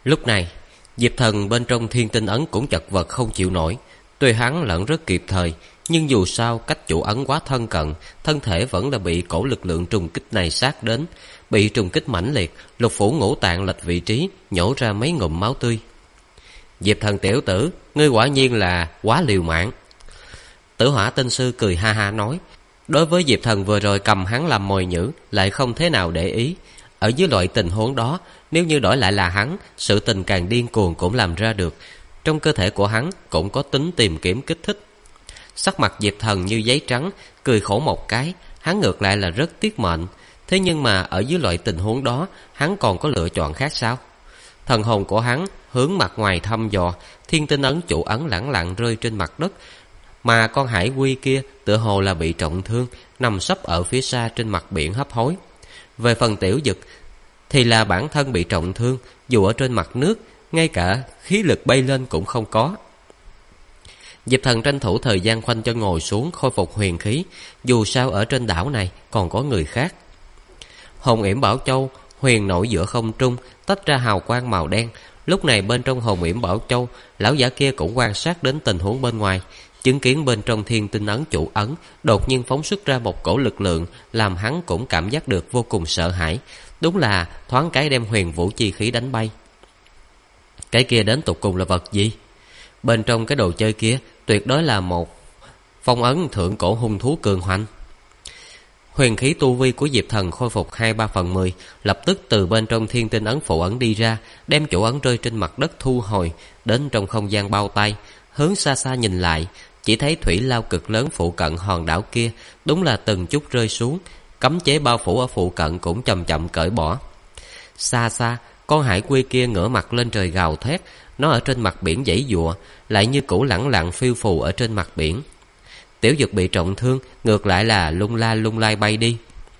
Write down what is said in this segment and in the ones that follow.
Lúc này Diệp Thần bên trong Thiên Tinh Ấn cũng chật vật không chịu nổi. Tuy hắn lẫn rất kịp thời, nhưng dù sao cách chủ ấn quá thân cận, thân thể vẫn đã bị cổ lực lượng trùng kích này sát đến. Bị trùng kích mãnh liệt, lục phủ ngũ tạng lệch vị trí, nhổ ra mấy ngụm máu tươi. Diệp Thần tiểu tử, ngươi quả nhiên là quá liều mạng. Tử Hỏa Tinh Sư cười ha ha nói. Đối với Diệp Thần vừa rồi cầm hắn làm mồi nhử, lại không thế nào để ý. Ở dưới loại tình huống đó, nếu như đổi lại là hắn, sự tình càng điên cuồng cũng làm ra được. Trong cơ thể của hắn cũng có tính tìm kiếm kích thích. Sắc mặt Diệp Thần như giấy trắng, cười khổ một cái. Hắn ngược lại là rất tiếc mệnh. Thế nhưng mà ở dưới loại tình huống đó, hắn còn có lựa chọn khác sao? Thần hồn của hắn hướng mặt ngoài thăm dò, Thiên Tinh Ấn chủ ấn lẳng lặng rơi trên mặt đất. Mà con hải quy kia tựa hồ là bị trọng thương, nằm sấp ở phía xa trên mặt biển hấp hối. Về phần Tiểu Dực thì là bản thân bị trọng thương, dù ở trên mặt nước, ngay cả khí lực bay lên cũng không có. Diệp Thần tranh thủ thời gian khoanh chân ngồi xuống khôi phục huyền khí, dù sao ở trên đảo này còn có người khác. Hồn yểm Bảo Châu huyền nổi giữa không trung, tách ra hào quang màu đen. Lúc này bên trong hồn yểm Bảo Châu, lão giả kia cũng quan sát đến tình huống bên ngoài, chứng kiến bên trong Thiên Tinh Ấn chủ ấn đột nhiên phóng xuất ra một cổ lực lượng, làm hắn cũng cảm giác được vô cùng sợ hãi. Đúng là thoáng cái đem huyền vũ chi khí đánh bay. Cái kia đến tột cùng là vật gì? Bên trong cái đồ chơi kia tuyệt đối là một phong ấn thượng cổ hung thú cường hoành. Huyền khí tu vi của Diệp Thần khôi phục 2/3/10, lập tức từ bên trong Thiên Tinh Ấn phụ ấn đi ra, đem chủ ấn rơi trên mặt đất thu hồi đến trong không gian bao tay. Hướng xa xa nhìn lại, chỉ thấy thủy lao cực lớn phụ cận hòn đảo kia đúng là từng chút rơi xuống, cấm chế bao phủ ở phụ cận cũng chậm chậm cởi bỏ. Xa xa, con hải quy kia ngửa mặt lên trời gào thét, nó ở trên mặt biển giãy giụa, lại như cũ lẳng lặng phiêu phù ở trên mặt biển. Tiểu Dực bị trọng thương, ngược lại là lung lay bay đi.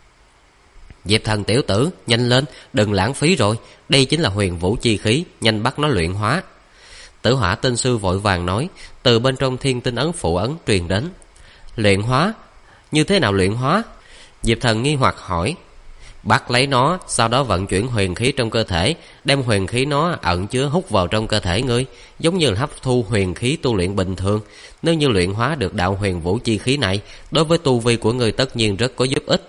Diệp Thần tiểu tử, nhanh lên, đừng lãng phí rồi, đây chính là huyền vũ chi khí, nhanh bắt nó luyện hóa. Tử Hỏa Tinh Sư vội vàng nói, từ bên trong Thiên Tinh Ấn phụ ấn truyền đến. Luyện hóa? Như thế nào luyện hóa? Diệp Thần nghi hoặc hỏi. Bắt lấy nó, sau đó vận chuyển huyền khí trong cơ thể, đem huyền khí nó ẩn chứa hút vào trong cơ thể ngươi, giống như là hấp thu huyền khí tu luyện bình thường. Nếu như luyện hóa được đạo huyền vũ chi khí này, đối với tu vi của ngươi tất nhiên rất có giúp ích.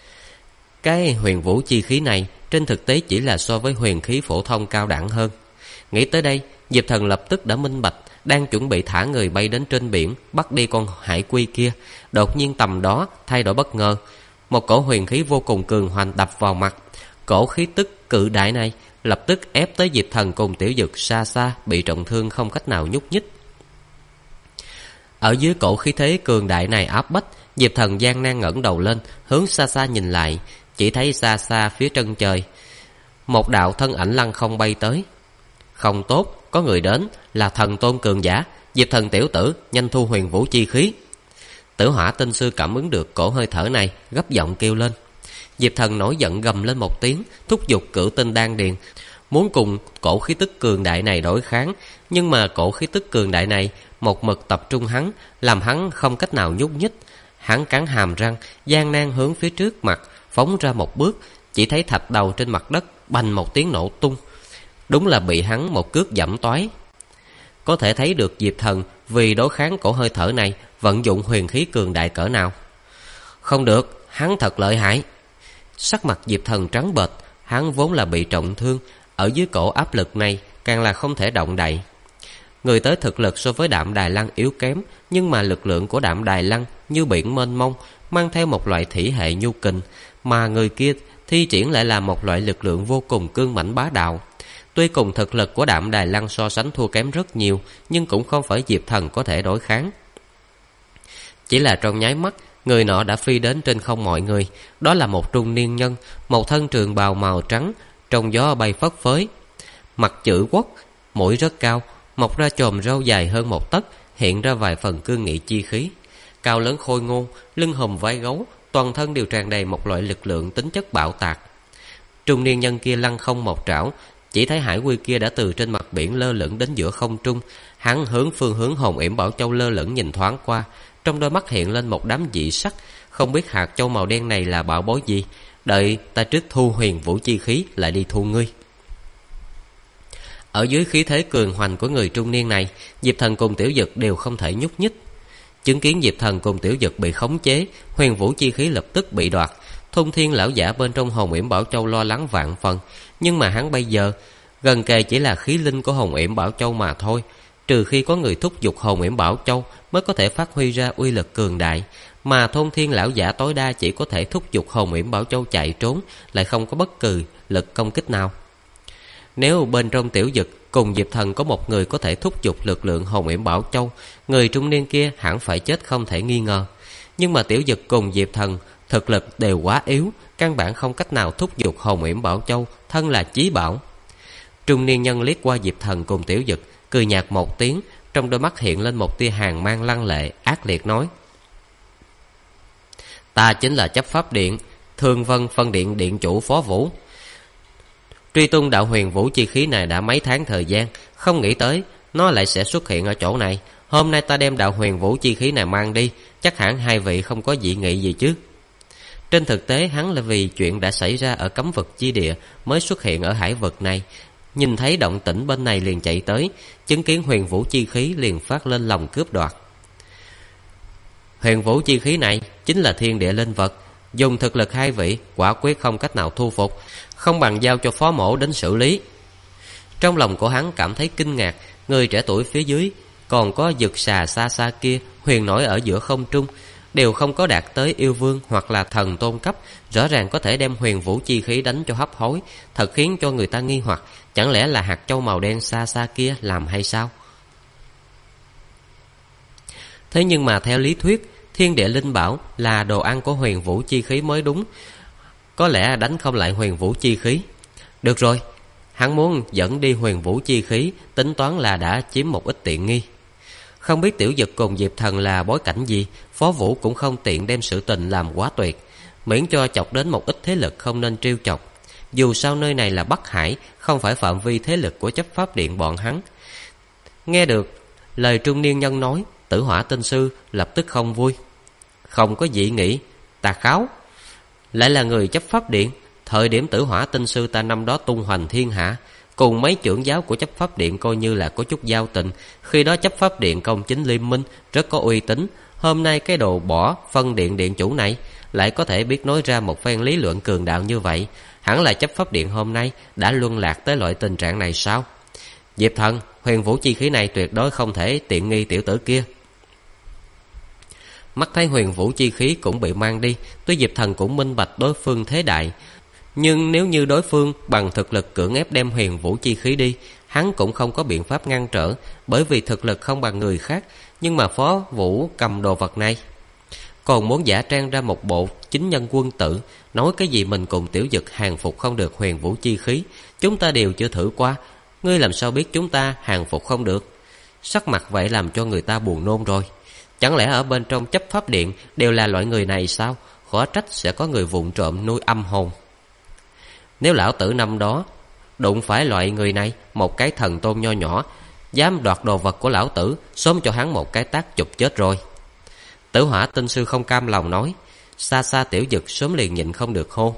Cái huyền vũ chi khí này trên thực tế chỉ là so với huyền khí phổ thông cao đẳng hơn. Nghĩ tới đây, Diệp Thần lập tức đã minh bạch, đang chuẩn bị thả người bay đến trên biển, bắt đi con hải quy kia. Đột nhiên tầm đó thay đổi bất ngờ, một cổ huyền khí vô cùng cường hoành đập vào mặt. Cổ khí tức cự đại này lập tức ép tới Diệp Thần cùng Tiểu Dực xa xa, bị trọng thương không cách nào nhúc nhích. Ở dưới cổ khí thế cường đại này áp bách, Diệp Thần gian nan ngẩng đầu lên, hướng xa xa nhìn lại, chỉ thấy xa xa phía chân trời một đạo thân ảnh lăng không bay tới. Không tốt, có người đến, là thần tôn cường giả. Diệp Thần tiểu tử, nhanh thu huyền vũ chi khí. Tử Hỏa Tinh Sư cảm ứng được cổ hơi thở này, gấp giọng kêu lên. Diệp Thần nổi giận gầm lên một tiếng, thúc giục cửu tinh đan điền, muốn cùng cổ khí tức cường đại này đối kháng. Nhưng mà cổ khí tức cường đại này một mực tập trung hắn, làm hắn không cách nào nhúc nhích. Hắn cắn hàm răng, gian nan hướng phía trước mặt phóng ra một bước, chỉ thấy thạch đầu trên mặt đất bành một tiếng nổ tung, đúng là bị hắn một cước giẫm toái. Có thể thấy được Diệp Thần vì đối kháng cổ hơi thở này vận dụng huyền khí cường đại cỡ nào. Không được, hắn thật lợi hại. Sắc mặt Diệp Thần trắng bệch, hắn vốn là bị trọng thương, ở dưới cổ áp lực này càng là không thể động đậy. Người tới thực lực so với Đạm Đài Lăng yếu kém, nhưng mà lực lượng của Đạm Đài Lăng như biển mênh mông, mang theo một loại thủy hệ nhu kình, mà người kia thi triển lại là một loại lực lượng vô cùng cương mãnh bá đạo. Tuy cùng thực lực của Đạm Đài Lăng so sánh thua kém rất nhiều, nhưng cũng không phải Diệp Thần có thể đối kháng. Chỉ là trong nháy mắt, người nọ đã phi đến trên không mọi người. Đó là một trung niên nhân, một thân trường bào màu trắng, trong gió bay phất phới, mặt chữ quốc, mũi rất cao, mọc ra chòm râu dài hơn một tấc, hiện ra vài phần cương nghị chi khí. Cao lớn khôi ngô, lưng hùm vai gấu, toàn thân đều tràn đầy một loại lực lượng tính chất bạo tạc. Trung niên nhân kia lăng không một trảo, chỉ thấy hải quy kia đã từ trên mặt biển lơ lửng đến giữa không trung. Hắn hướng phương hướng hồn yểm Bảo Châu lơ lửng nhìn thoáng qua, trong đôi mắt hiện lên một đám dị sắc. Không biết hạt châu màu đen này là bảo bối gì, đợi ta trước thu huyền vũ chi khí lại đi thu ngươi. Ở dưới khí thế cường hoành của người trung niên này, Diệp Thần cùng Tiểu Dực đều không thể nhúc nhích. Chứng kiến Diệp Thần cùng Tiểu Dực bị khống chế, huyền vũ chi khí lập tức bị đoạt. Thông Thiên lão giả bên trong Hồng Yểm Bảo Châu lo lắng vạn phần, nhưng mà hắn bây giờ gần kề chỉ là khí linh của Hồng Yểm Bảo Châu mà thôi. Trừ khi có người thúc giục Hồng Yểm Bảo Châu mới có thể phát huy ra uy lực cường đại, mà Thông Thiên lão giả tối đa chỉ có thể thúc giục Hồng Yểm Bảo Châu chạy trốn, lại không có bất kỳ lực công kích nào. Nếu bên trong Tiểu Dực cùng Diệp Thần có một người có thể thúc giục lực lượng Hồng Yểm Bảo Châu, người trung niên kia hẳn phải chết không thể nghi ngờ. Nhưng mà Tiểu Dực cùng Diệp Thần thực lực đều quá yếu, căn bản không cách nào thúc giục Hồng Yểm Bảo Châu, thân là chí bảo. Trung niên nhân liếc qua Diệp Thần cùng Tiểu Dực, cười nhạt một tiếng, trong đôi mắt hiện lên một tia hàn mang lăng lệ, ác liệt nói: Ta chính là chấp pháp điện Thương Vân phân điện điện chủ Phó Vũ. Truy tung đạo huyền vũ chi khí này đã mấy tháng thời gian, không nghĩ tới nó lại sẽ xuất hiện ở chỗ này. Hôm nay ta đem đạo huyền vũ chi khí này mang đi, chắc hẳn hai vị không có dị nghị gì chứ. Trên thực tế hắn là vì chuyện đã xảy ra ở cấm vực chi địa mới xuất hiện ở hải vực này. Nhìn thấy động tĩnh bên này liền chạy tới, chứng kiến huyền vũ chi khí liền phát lên lòng cướp đoạt. Huyền vũ chi khí này chính là thiên địa linh vật, dùng thực lực hai vị quả quyết không cách nào thu phục, không bằng giao cho Phó Mỗ đến xử lý. Trong lòng của hắn cảm thấy kinh ngạc, người trẻ tuổi phía dưới còn có Dực Xà xa xa kia huyền nổi ở giữa không trung, đều không có đạt tới yêu vương hoặc là thần tôn cấp, rõ ràng có thể đem huyền vũ chi khí đánh cho hấp hối, thật khiến cho người ta nghi hoặc, chẳng lẽ là hạt châu màu đen xa xa kia làm hay sao? Thế nhưng mà theo lý thuyết, thiên địa linh bảo là đồ ăn của huyền vũ chi khí mới đúng, có lẽ đánh không lại huyền vũ chi khí. Được rồi, hắn muốn dẫn đi huyền vũ chi khí, tính toán là đã chiếm một ít tiện nghi. Không biết Tiểu Dực cùng Diệp Thần là bối cảnh gì, Phó Vũ cũng không tiện đem sự tình làm quá tuyệt, miễn cho chọc đến một ít thế lực không nên trêu chọc. Dù sao nơi này là Bắc Hải, không phải phạm vi thế lực của chấp pháp điện bọn hắn. Nghe được lời trung niên nhân nói, Tử Hỏa Tinh Sư lập tức không vui. Không có dị nghị, tà kháo. Lại là người chấp pháp điện. Thời điểm Tử Hỏa Tinh Sư ta năm đó tung hoành thiên hạ, cùng mấy trưởng giáo của chấp pháp điện coi như là có chút giao tình. Khi đó chấp pháp điện công chính liêm minh, rất có uy tín. Hôm nay cái đồ bỏ phân điện điện chủ này lại có thể biết nói ra một phen lý luận cường đạo như vậy, hẳn là chấp pháp điện hôm nay đã luân lạc tới loại tình trạng này sao? Diệp Thần, huyền vũ chi khí này tuyệt đối không thể tiện nghi tiểu tử kia. Mắt thấy huyền vũ chi khí cũng bị mang đi, tuy Diệp Thần cũng minh bạch đối phương thế đại, nhưng nếu như đối phương bằng thực lực cưỡng ép đem huyền vũ chi khí đi, hắn cũng không có biện pháp ngăn trở, bởi vì thực lực không bằng người khác. Nhưng mà Phó Vũ cầm đồ vật này, còn muốn giả trang ra một bộ chính nhân quân tử, nói cái gì mình cùng Tiểu Dực hàng phục không được huyền vũ chi khí, chúng ta đều chưa thử qua, ngươi làm sao biết chúng ta hàng phục không được? Sắc mặt vậy làm cho người ta buồn nôn rồi. Chẳng lẽ ở bên trong chấp pháp điện đều là loại người này sao? Khó trách sẽ có người vụng trộm nuôi âm hồn. Nếu lão tử năm đó đụng phải loại người này, một cái thần tôn nho nhỏ dám đoạt đồ vật của lão tử, sớm cho hắn một cái tát chụp chết rồi. Tử Hỏa Tinh Sư không cam lòng nói. Xa xa Tiểu Dực sớm liền nhịn không được hô: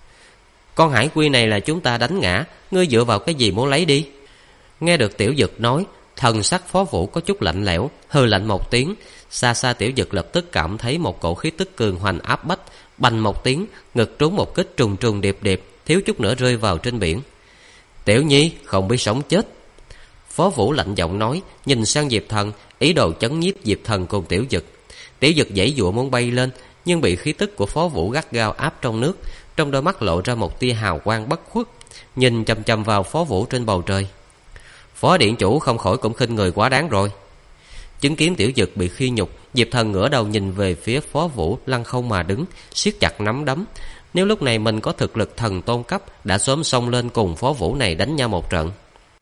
Con hải quy này là chúng ta đánh ngã, ngươi dựa vào cái gì muốn lấy đi? Nghe được Tiểu Dực nói, thần sắc Phó Vũ có chút lạnh lẽo, hừ lạnh một tiếng. Xa xa Tiểu Dực lập tức cảm thấy một cổ khí tức cường hoành áp bách, bành một tiếng, ngực trúng một kích trùng trùng điệp điệp, thiếu chút nữa rơi vào trên biển. Tiểu Nhi không biết sống chết. Phó Vũ lạnh giọng nói, nhìn sang Diệp Thần, ý đồ chấn nhiếp Diệp Thần cùng Tiểu Dực. Tiểu Dực giãy giụa muốn bay lên, nhưng bị khí tức của Phó Vũ gắt gao áp trong nước, trong đôi mắt lộ ra một tia hào quang bất khuất, nhìn chằm chằm vào Phó Vũ trên bầu trời. Phó điện chủ không khỏi cũng khinh người quá đáng rồi. Chứng kiến Tiểu Dực bị khi nhục, Diệp Thần ngửa đầu nhìn về phía Phó Vũ lăng không mà đứng, siết chặt nắm đấm. Nếu lúc này mình có thực lực thần tôn cấp, đã sớm xông lên cùng Phó Vũ này đánh nhau một trận.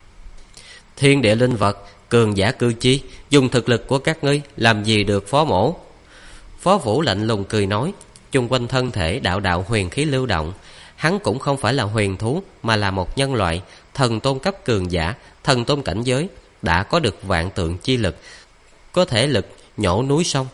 Thiên địa linh vật, cường giả cư chi, dùng thực lực của các ngươi làm gì được Phó Mỗ? Phó Vũ lạnh lùng cười nói, chung quanh thân thể đạo đạo huyền khí lưu động. Hắn cũng không phải là huyền thú, mà là một nhân loại, thần tôn cấp cường giả, thần tôn cảnh giới, đã có được vạn tượng chi lực, có thể lực nhổ núi sông.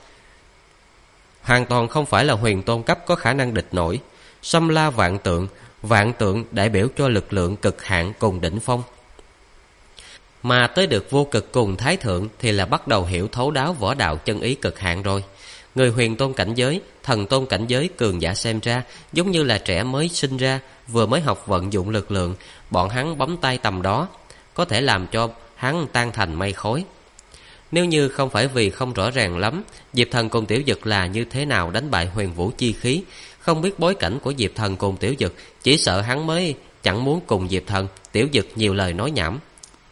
Hoàn toàn không phải là huyền tôn cấp có khả năng địch nổi. Xâm la vạn tượng đại biểu cho lực lượng cực hạn cùng đỉnh phong. Mà tới được vô cực cùng thái thượng thì là bắt đầu hiểu thấu đáo võ đạo chân ý cực hạn rồi. Người huyền tôn cảnh giới, thần tôn cảnh giới cường giả xem ra giống như là trẻ mới sinh ra, vừa mới học vận dụng lực lượng, bọn hắn bấm tay tầm đó, có thể làm cho hắn tan thành mây khói. Nếu như không phải vì không rõ ràng lắm Diệp Thần cùng Tiểu Dực là như thế nào đánh bại huyền vũ chi khí, không biết bối cảnh của Diệp Thần cùng Tiểu Dực, chỉ sợ hắn mới chẳng muốn cùng Diệp Thần, Tiểu Dực nhiều lời nói nhảm.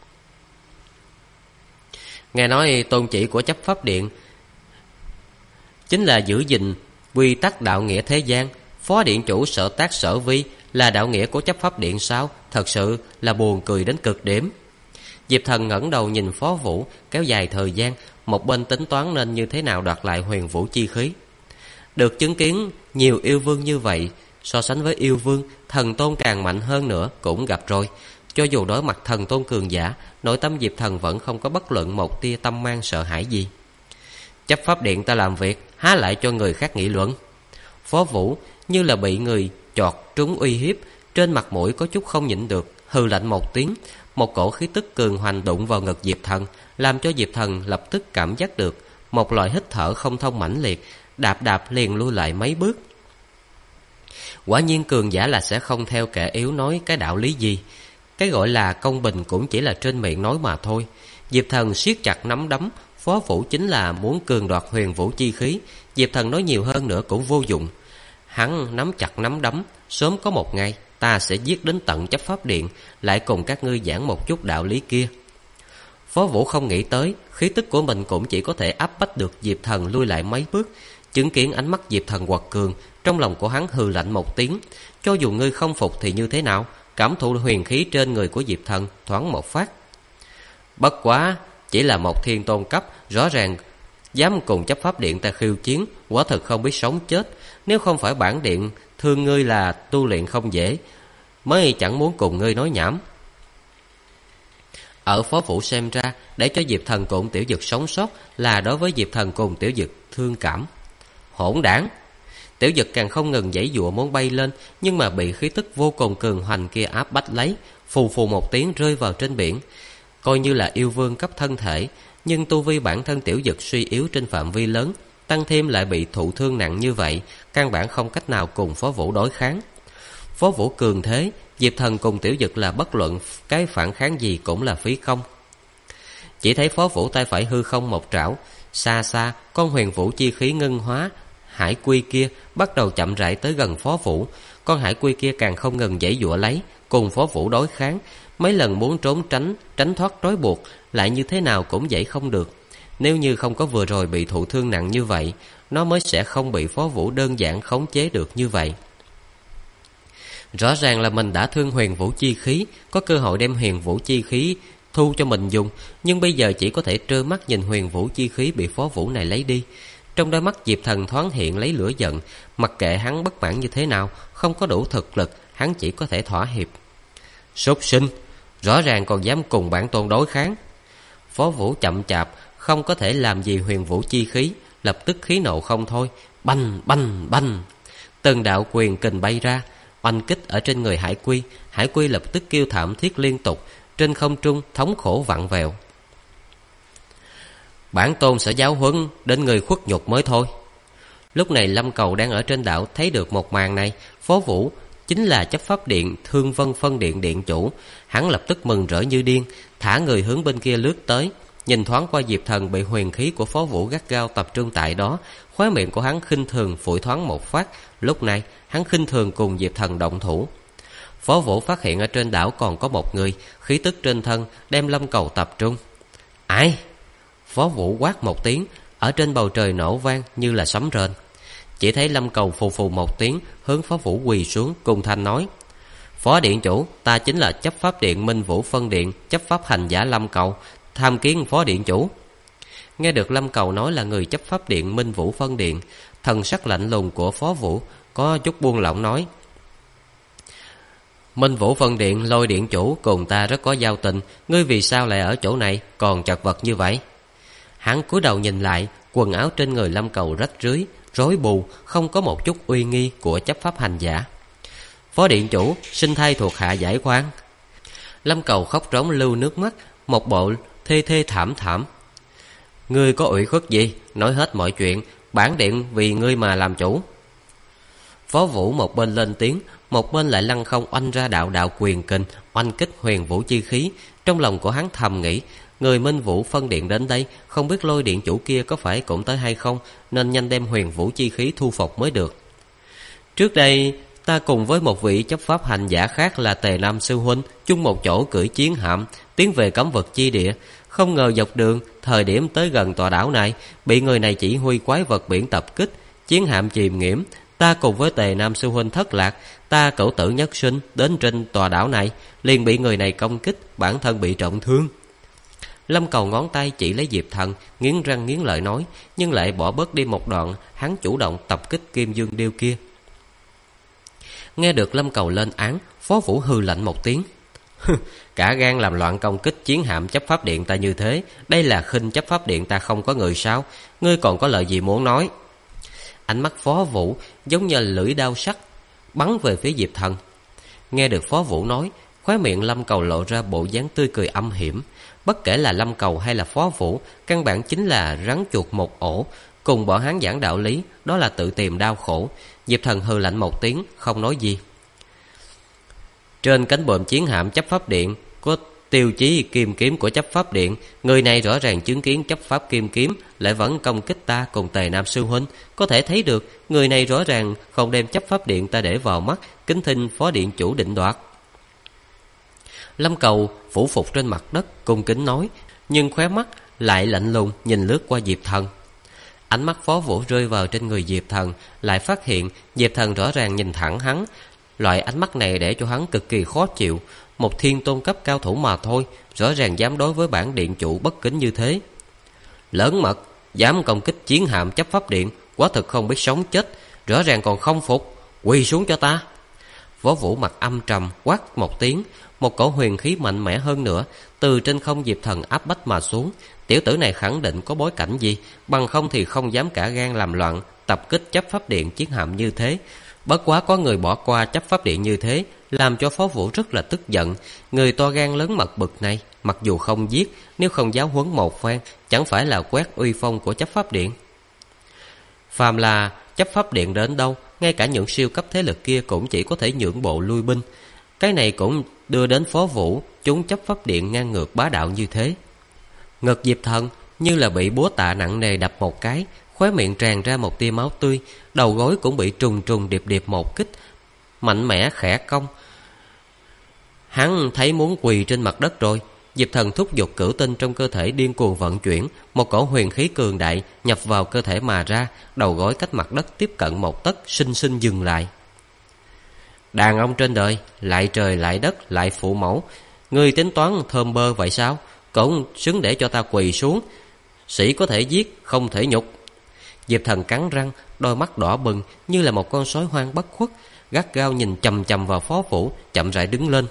Nghe nói tôn chỉ của chấp pháp điện chính là giữ gìn quy tắc đạo nghĩa thế gian. Phó điện chủ Sở Tác Sở Vi là đạo nghĩa của chấp pháp điện sao? Thật sự là buồn cười đến cực điểm. Diệp Thần ngẩng đầu nhìn Phó Vũ, kéo dài thời gian, một bên tính toán nên như thế nào đoạt lại huyền vũ chi khí. Được chứng kiến nhiều yêu vương như vậy, so sánh với yêu vương, thần tôn càng mạnh hơn nữa cũng gặp rồi. Cho dù đối mặt thần tôn cường giả, nội tâm Diệp Thần vẫn không có bất luận một tia tâm mang sợ hãi gì. Chấp pháp điện ta làm việc, há lại cho người khác nghị luận. Phó Vũ như là bị người chọt trúng uy hiếp, trên mặt mũi có chút không nhịn được, hừ lạnh một tiếng. Một cổ khí tức cường hoành đụng vào ngực Diệp Thần, làm cho Diệp Thần lập tức cảm giác được một loại hít thở không thông mãnh liệt, đạp đạp liền lui lại mấy bước. Quả nhiên cường giả là sẽ không theo kẻ yếu nói cái đạo lý gì. Cái gọi là công bình cũng chỉ là trên miệng nói mà thôi. Diệp Thần siết chặt nắm đấm, Phó Vũ chính là muốn cường đoạt huyền vũ chi khí. Diệp Thần nói nhiều hơn nữa cũng vô dụng. Hắn nắm chặt nắm đấm, sớm có một ngày ta sẽ giết đến tận chấp pháp điện, lại cùng các ngươi giảng một chút đạo lý kia. Phó Vũ không nghĩ tới, khí tức của mình cũng chỉ có thể áp bách được Diệp Thần lui lại mấy bước. Chứng kiến ánh mắt Diệp Thần quật cường, trong lòng của hắn hừ lạnh một tiếng. Cho dù ngươi không phục thì như thế nào? Cảm thụ huyền khí trên người của Diệp Thần thoáng một phát. Bất quá chỉ là một thiên tôn cấp, rõ ràng dám cùng chấp pháp điện ta khiêu chiến, quả thực không biết sống chết. Nếu không phải bản điện thương ngươi là tu luyện không dễ, mới chẳng muốn cùng ngươi nói nhảm. Ở Phó Vũ xem ra, để cho Diệp Thần cùng Tiểu Dực sống sót là đối với Diệp Thần cùng Tiểu Dực thương cảm. Hỗn đản! Tiểu Dực càng không ngừng giãy giụa muốn bay lên, nhưng mà bị khí tức vô cùng cường hoành kia áp bách lấy, phù phù một tiếng rơi vào trên biển. Coi như là yêu vương cấp thân thể, nhưng tu vi bản thân Tiểu Dực suy yếu trên phạm vi lớn, tăng thêm lại bị thụ thương nặng như vậy, căn bản không cách nào cùng Phó Vũ đối kháng. Phó Vũ cường thế, Diệp Thần cùng Tiểu Dực là bất luận cái phản kháng gì cũng là phí công. Chỉ thấy Phó Vũ tay phải hư không một trảo, xa xa con huyền vũ chi khí ngưng hóa hải quy kia bắt đầu chậm rãi tới gần Phó Vũ. Con hải quy kia càng không ngừng giãy giụa lấy, cùng Phó Vũ đối kháng. Mấy lần muốn trốn tránh thoát trói buộc, lại như thế nào cũng dậy không được. Nếu như không có vừa rồi bị thụ thương nặng như vậy, nó mới sẽ không bị Phó Vũ đơn giản khống chế được như vậy. Rõ ràng là mình đã thương huyền vũ chi khí, có cơ hội đem huyền vũ chi khí thu cho mình dùng, nhưng bây giờ chỉ có thể trơ mắt nhìn huyền vũ chi khí bị Phó Vũ này lấy đi. Trong đôi mắt Diệp Thần thoáng hiện lấy lửa giận, mặc kệ hắn bất mãn như thế nào, không có đủ thực lực, hắn chỉ có thể thỏa hiệp. Súc sinh, rõ ràng còn dám cùng bản tôn đối kháng. Phó Vũ chậm chạp, không có thể làm gì huyền vũ chi khí, lập tức khí nộ không thôi, banh banh banh. Từng đạo quyền kình bay ra, oanh kích ở trên người Hải Quy lập tức kêu thảm thiết liên tục, trên không trung thống khổ vặn vẹo. Bản tôn sẽ giáo huấn đến người khuất nhục mới thôi. Lúc này Lâm Cầu đang ở trên đảo thấy được một màn này. Phó Vũ chính là chấp pháp điện Thương Vân Phân Điện điện chủ. Hắn lập tức mừng rỡ như điên, thả người hướng bên kia lướt tới. Nhìn thoáng qua Diệp Thần bị huyền khí của Phó Vũ gắt gao tập trung tại đó, khóe miệng của hắn khinh thường phủi thoáng một phát. Lúc này hắn khinh thường cùng Diệp Thần động thủ. Phó Vũ phát hiện ở trên đảo còn có một người, khí tức trên thân đem Lâm Cầu tập trung. Ai? Phó Vũ quát một tiếng, ở trên bầu trời nổ vang như là sấm rền. Chỉ thấy Lâm Cầu phù phù một tiếng, hướng Phó Vũ quỳ xuống, cùng thanh nói: Phó điện chủ, ta chính là chấp pháp điện Minh Vũ Phân Điện chấp pháp hành giả Lâm Cầu, tham kiến Phó điện chủ. Nghe được Lâm Cầu nói là người chấp pháp điện Minh Vũ Phân Điện, thần sắc lạnh lùng của Phó Vũ có chút buông lỏng nói: Minh Vũ Phân Điện Lôi điện chủ cùng ta rất có giao tình, ngươi vì sao lại ở chỗ này còn chật vật như vậy? Hắn cúi đầu nhìn lại, quần áo trên người Lâm Cầu rách rưới, rối bù, không có một chút uy nghi của chấp pháp hành giả. Phó điện chủ, xin thay thuộc hạ giải khoan. Lâm Cầu khóc rống lưu nước mắt, một bộ thê thê thảm thảm. Ngươi có ủy khuất gì, nói hết mọi chuyện, bản điện vì ngươi mà làm chủ. Phó Vũ một bên lên tiếng, một bên lại lăng không oanh ra đạo đạo quyền kình, oanh kích huyền vũ chi khí. Trong lòng của hắn thầm nghĩ, người Minh Vũ phân điện đến đây, không biết Lôi điện chủ kia có phải cũng tới hay không, nên nhanh đem huyền vũ chi khí thu phục mới được. Trước đây ta cùng với một vị chấp pháp hành giả khác là Tề Nam sư huynh chung một chỗ cưỡi chiến hạm tiến về cấm vực chi địa. Không ngờ dọc đường, thời điểm tới gần tòa đảo này, bị người này chỉ huy quái vật biển tập kích, chiến hạm chìm nghiễm. Ta cùng với Tề Nam sư huynh thất lạc, ta cẩu tử nhất sinh đến trên tòa đảo này, liền bị người này công kích, bản thân bị trọng thương. Lâm Cầu ngón tay chỉ lấy Diệp Thần, nghiến răng nghiến lợi nói, nhưng lại bỏ bớt đi một đoạn. Hắn chủ động tập kích Kim Dương Điêu kia. Nghe được Lâm Cầu lên án, Phó Vũ hừ lạnh một tiếng. Cả gan làm loạn công kích chiến hạm chấp pháp điện ta như thế, đây là khinh chấp pháp điện ta không có người sao? Ngươi còn có lời gì muốn nói? Ánh mắt Phó Vũ giống như lưỡi đao sắc bắn về phía Diệp Thần. Nghe được Phó Vũ nói, khóe miệng Lâm Cầu lộ ra bộ dáng tươi cười âm hiểm. Bất kể là Lâm Cầu hay là Phó Vũ, căn bản chính là rắn chuột một ổ, cùng bọn hắn giảng đạo lý, đó là tự tìm đau khổ. Diệp Thần hừ lạnh một tiếng, không nói gì. Trên cánh buồm chiến hạm chấp pháp điện có tiêu chí kim kiếm của chấp pháp điện. Người này rõ ràng chứng kiến chấp pháp kim kiếm, lại vẫn công kích ta cùng Tề Nam sư huynh. Có thể thấy được người này rõ ràng không đem chấp pháp điện ta để vào mắt, kính thỉnh phó điện chủ định đoạt. Lâm Cầu phủ phục trên mặt đất cung kính nói, nhưng khóe mắt lại lạnh lùng nhìn lướt qua Diệp Thần. Ánh mắt Phó Vũ rơi vào trên người Diệp Thần, lại phát hiện Diệp Thần rõ ràng nhìn thẳng hắn. Loại ánh mắt này để cho hắn cực kỳ khó chịu. Một thiên tôn cấp cao thủ mà thôi, rõ ràng dám đối với bản điện chủ bất kính như thế. Lớn mật, dám công kích chiến hạm chấp pháp điện, quá thực không biết sống chết, rõ ràng còn không phục, quỳ xuống cho ta. Phó Vũ mặt âm trầm quát một tiếng, một cổ huyền khí mạnh mẽ hơn nữa từ trên không Diệp Thần áp bách mà xuống. Tiểu tử này khẳng định có bối cảnh gì, bằng không thì không dám cả gan làm loạn tập kích chấp pháp điện chiến hạm như thế. Bất quá có người bỏ qua chấp pháp điện như thế, làm cho Phó Vũ rất là tức giận. Người to gan lớn mật bực này, mặc dù không giết, nếu không giáo huấn một phen, chẳng phải là quét uy phong của chấp pháp điện. Phàm là chấp pháp điện đến đâu, ngay cả những siêu cấp thế lực kia cũng chỉ có thể nhượng bộ lui binh. Cái này cũng đưa đến Phó Vũ chúng chấp pháp điện ngang ngược bá đạo như thế. Ngực Diệp Thần như là bị búa tạ nặng nề đập một cái, khóe miệng tràn ra một tia máu tươi, đầu gối cũng bị trùng trùng điệp điệp một kích, mạnh mẽ khẽ cong. Hắn thấy muốn quỳ trên mặt đất rồi. Diệp Thần thúc giục cửu tinh trong cơ thể điên cuồng vận chuyển, một cổ huyền khí cường đại nhập vào cơ thể mà ra, đầu gối cách mặt đất tiếp cận một tấc, sinh sinh dừng lại. Đàn ông trên đời, lại trời lại đất lại phụ mẫu, ngươi tính toán thơm bơ vậy sao? Cũng xứng để cho ta quỳ xuống. Sĩ có thể giết, không thể nhục. Diệp Thần cắn răng, đôi mắt đỏ bừng như là một con sói hoang bất khuất, gắt gao nhìn chằm chằm vào Phó Vũ, chậm rãi đứng lên.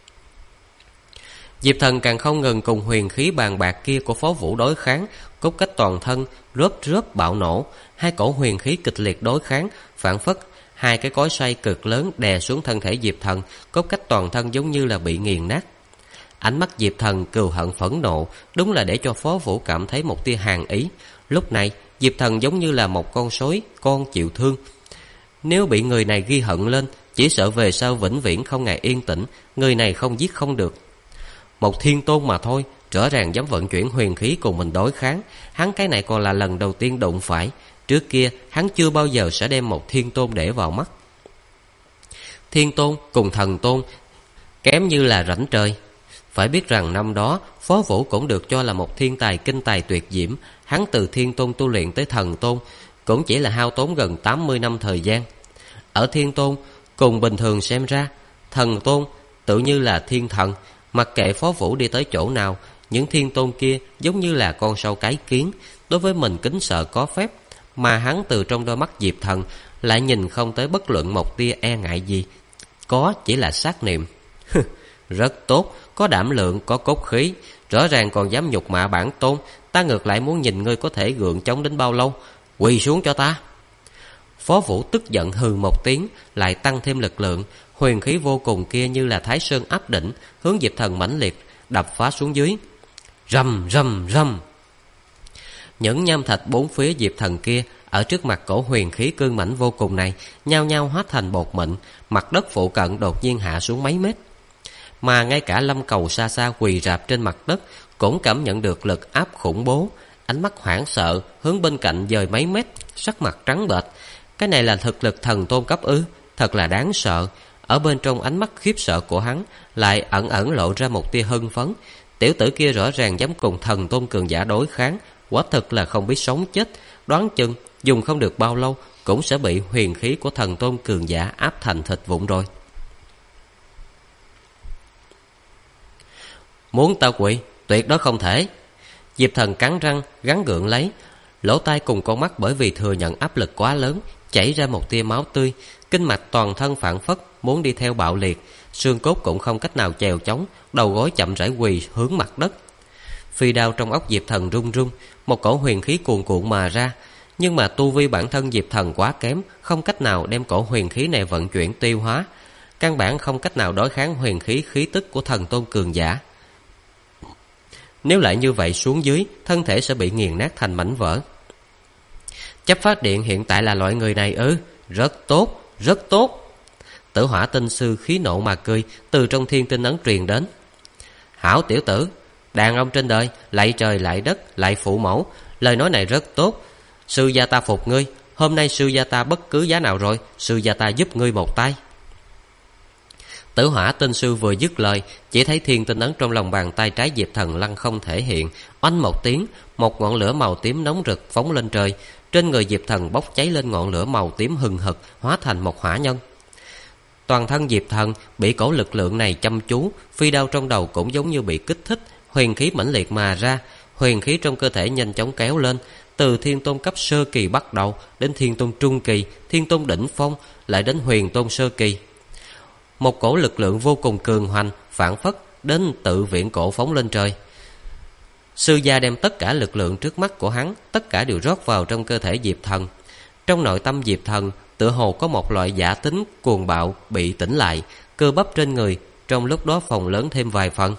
Diệp Thần càng không ngừng cùng huyền khí bàn bạc kia của Phó Vũ đối kháng, cốt cách toàn thân rớp rớp bạo nổ, hai cổ huyền khí kịch liệt đối kháng, phản phất hai cái cối xoay cực lớn đè xuống thân thể Diệp Thần, cốt cách toàn thân giống như là bị nghiền nát. Ánh mắt Diệp Thần cừu hận phẫn nộ, đúng là để cho Phó Vũ cảm thấy một tia hàn ý. Lúc này Diệp Thần giống như là một con sói con chịu thương. Nếu bị người này ghi hận lên, chỉ sợ về sau vĩnh viễn không ngày yên tĩnh, người này không giết không được. Một thiên tôn mà thôi, rõ ràng dám vận chuyển huyền khí cùng mình đối kháng. Hắn cái này còn là lần đầu tiên đụng phải. Trước kia hắn chưa bao giờ sẽ đem một thiên tôn để vào mắt. Thiên tôn cùng thần tôn kém như là rãnh trời. Phải biết rằng năm đó Phó Vũ cũng được cho là một thiên tài kinh tài tuyệt diễm. Hắn từ thiên tôn tu luyện tới thần tôn cũng chỉ là hao tốn gần 80 năm thời gian. Ở thiên tôn cùng bình thường xem ra, thần tôn tự như là thiên thần. Mặc kệ Phó Vũ đi tới chỗ nào, những thiên tôn kia giống như là con sâu cái kiến, đối với mình kính sợ có phép. Mà hắn từ trong đôi mắt Diệp Thần lại nhìn không tới bất luận một tia e ngại gì, có chỉ là sát niệm. Rất tốt, có đảm lượng, có cốt khí, rõ ràng còn dám nhục mạ bản tôn. Ta ngược lại muốn nhìn ngươi có thể gượng chống đến bao lâu. Quỳ xuống cho ta. Phó Vũ tức giận hừ một tiếng, lại tăng thêm lực lượng. Huyền khí vô cùng kia như là Thái Sơn áp đỉnh, hướng Diệp Thần mãnh liệt đập phá xuống dưới. Rầm rầm rầm. Những nham thạch bốn phía Diệp Thần kia ở trước mặt cổ huyền khí cương mãnh vô cùng này nhao nhao hóa thành bột mịn, mặt đất phụ cận đột nhiên hạ xuống mấy mét. Mà ngay cả Lâm Cầu xa xa quỳ rạp trên mặt đất cũng cảm nhận được lực áp khủng bố, ánh mắt hoảng sợ hướng bên cạnh dời mấy mét, sắc mặt trắng bệch. Cái này là thực lực thần tôn cấp ư? Thật là đáng sợ. Ở bên trong ánh mắt khiếp sợ của hắn lại ẩn ẩn lộ ra một tia hưng phấn. Tiểu tử kia rõ ràng dám cùng thần tôn cường giả đối kháng, quả thực là không biết sống chết. Đoán chừng dùng không được bao lâu cũng sẽ bị huyền khí của thần tôn cường giả áp thành thịt vụn rồi. Muốn tao quỵ, tuyệt đối không thể. Diệp Thần cắn răng gắng gượng lấy, lỗ tai cùng con mắt bởi vì thừa nhận áp lực quá lớn chảy ra một tia máu tươi, kinh mạch toàn thân phảng phất muốn đi theo bạo liệt, xương cốt cũng không cách nào chèo chống, đầu gối chậm rãi quỳ hướng mặt đất. Phi đao trong óc Diệp Thần rung rung, một cổ huyền khí cuồn cuộn mà ra, nhưng mà tu vi bản thân Diệp Thần quá kém, không cách nào đem cổ huyền khí này vận chuyển tiêu hóa, căn bản không cách nào đối kháng huyền khí khí tức của thần tôn cường giả. Nếu lại như vậy xuống dưới, thân thể sẽ bị nghiền nát thành mảnh vỡ. Chấp pháp điện hiện tại là loại người này ư? Rất tốt, rất tốt. Tử Hỏa Tinh Sư khí nộ mà cười, từ trong thiên tinh ấn truyền đến. Hảo tiểu tử, đàn ông trên đời, lạy trời lạy đất, lạy phụ mẫu, lời nói này rất tốt. Sư gia ta phục ngươi, hôm nay sư gia ta bất cứ giá nào rồi, sư gia ta giúp ngươi một tay. Tử Hỏa Tinh Sư vừa dứt lời, chỉ thấy thiên tinh ấn trong lòng bàn tay trái Diệp Thần lăng không thể hiện, oanh một tiếng, một ngọn lửa màu tím nóng rực phóng lên trời. Trên người Diệp Thần bốc cháy lên ngọn lửa màu tím hừng hực, hóa thành một hỏa nhân. Toàn thân Diệp Thần bị cổ lực lượng này chăm chú, phi đao trong đầu cũng giống như bị kích thích, huyền khí mãnh liệt mà ra. Huyền khí trong cơ thể nhanh chóng kéo lên, từ thiên tôn cấp sơ kỳ bắt đầu đến thiên tôn trung kỳ, thiên tôn đỉnh phong, lại đến huyền tôn sơ kỳ. Một cổ lực lượng vô cùng cường hoành phản phất đến tự viện cổ phóng lên trời. Sư gia đem tất cả lực lượng trước mắt của hắn tất cả đều rót vào trong cơ thể Diệp Thần. Trong nội tâm Diệp Thần tựa hồ có một loại giả tính cuồng bạo bị tỉnh lại, cơ bắp trên người trong lúc đó phồng lớn thêm vài phần.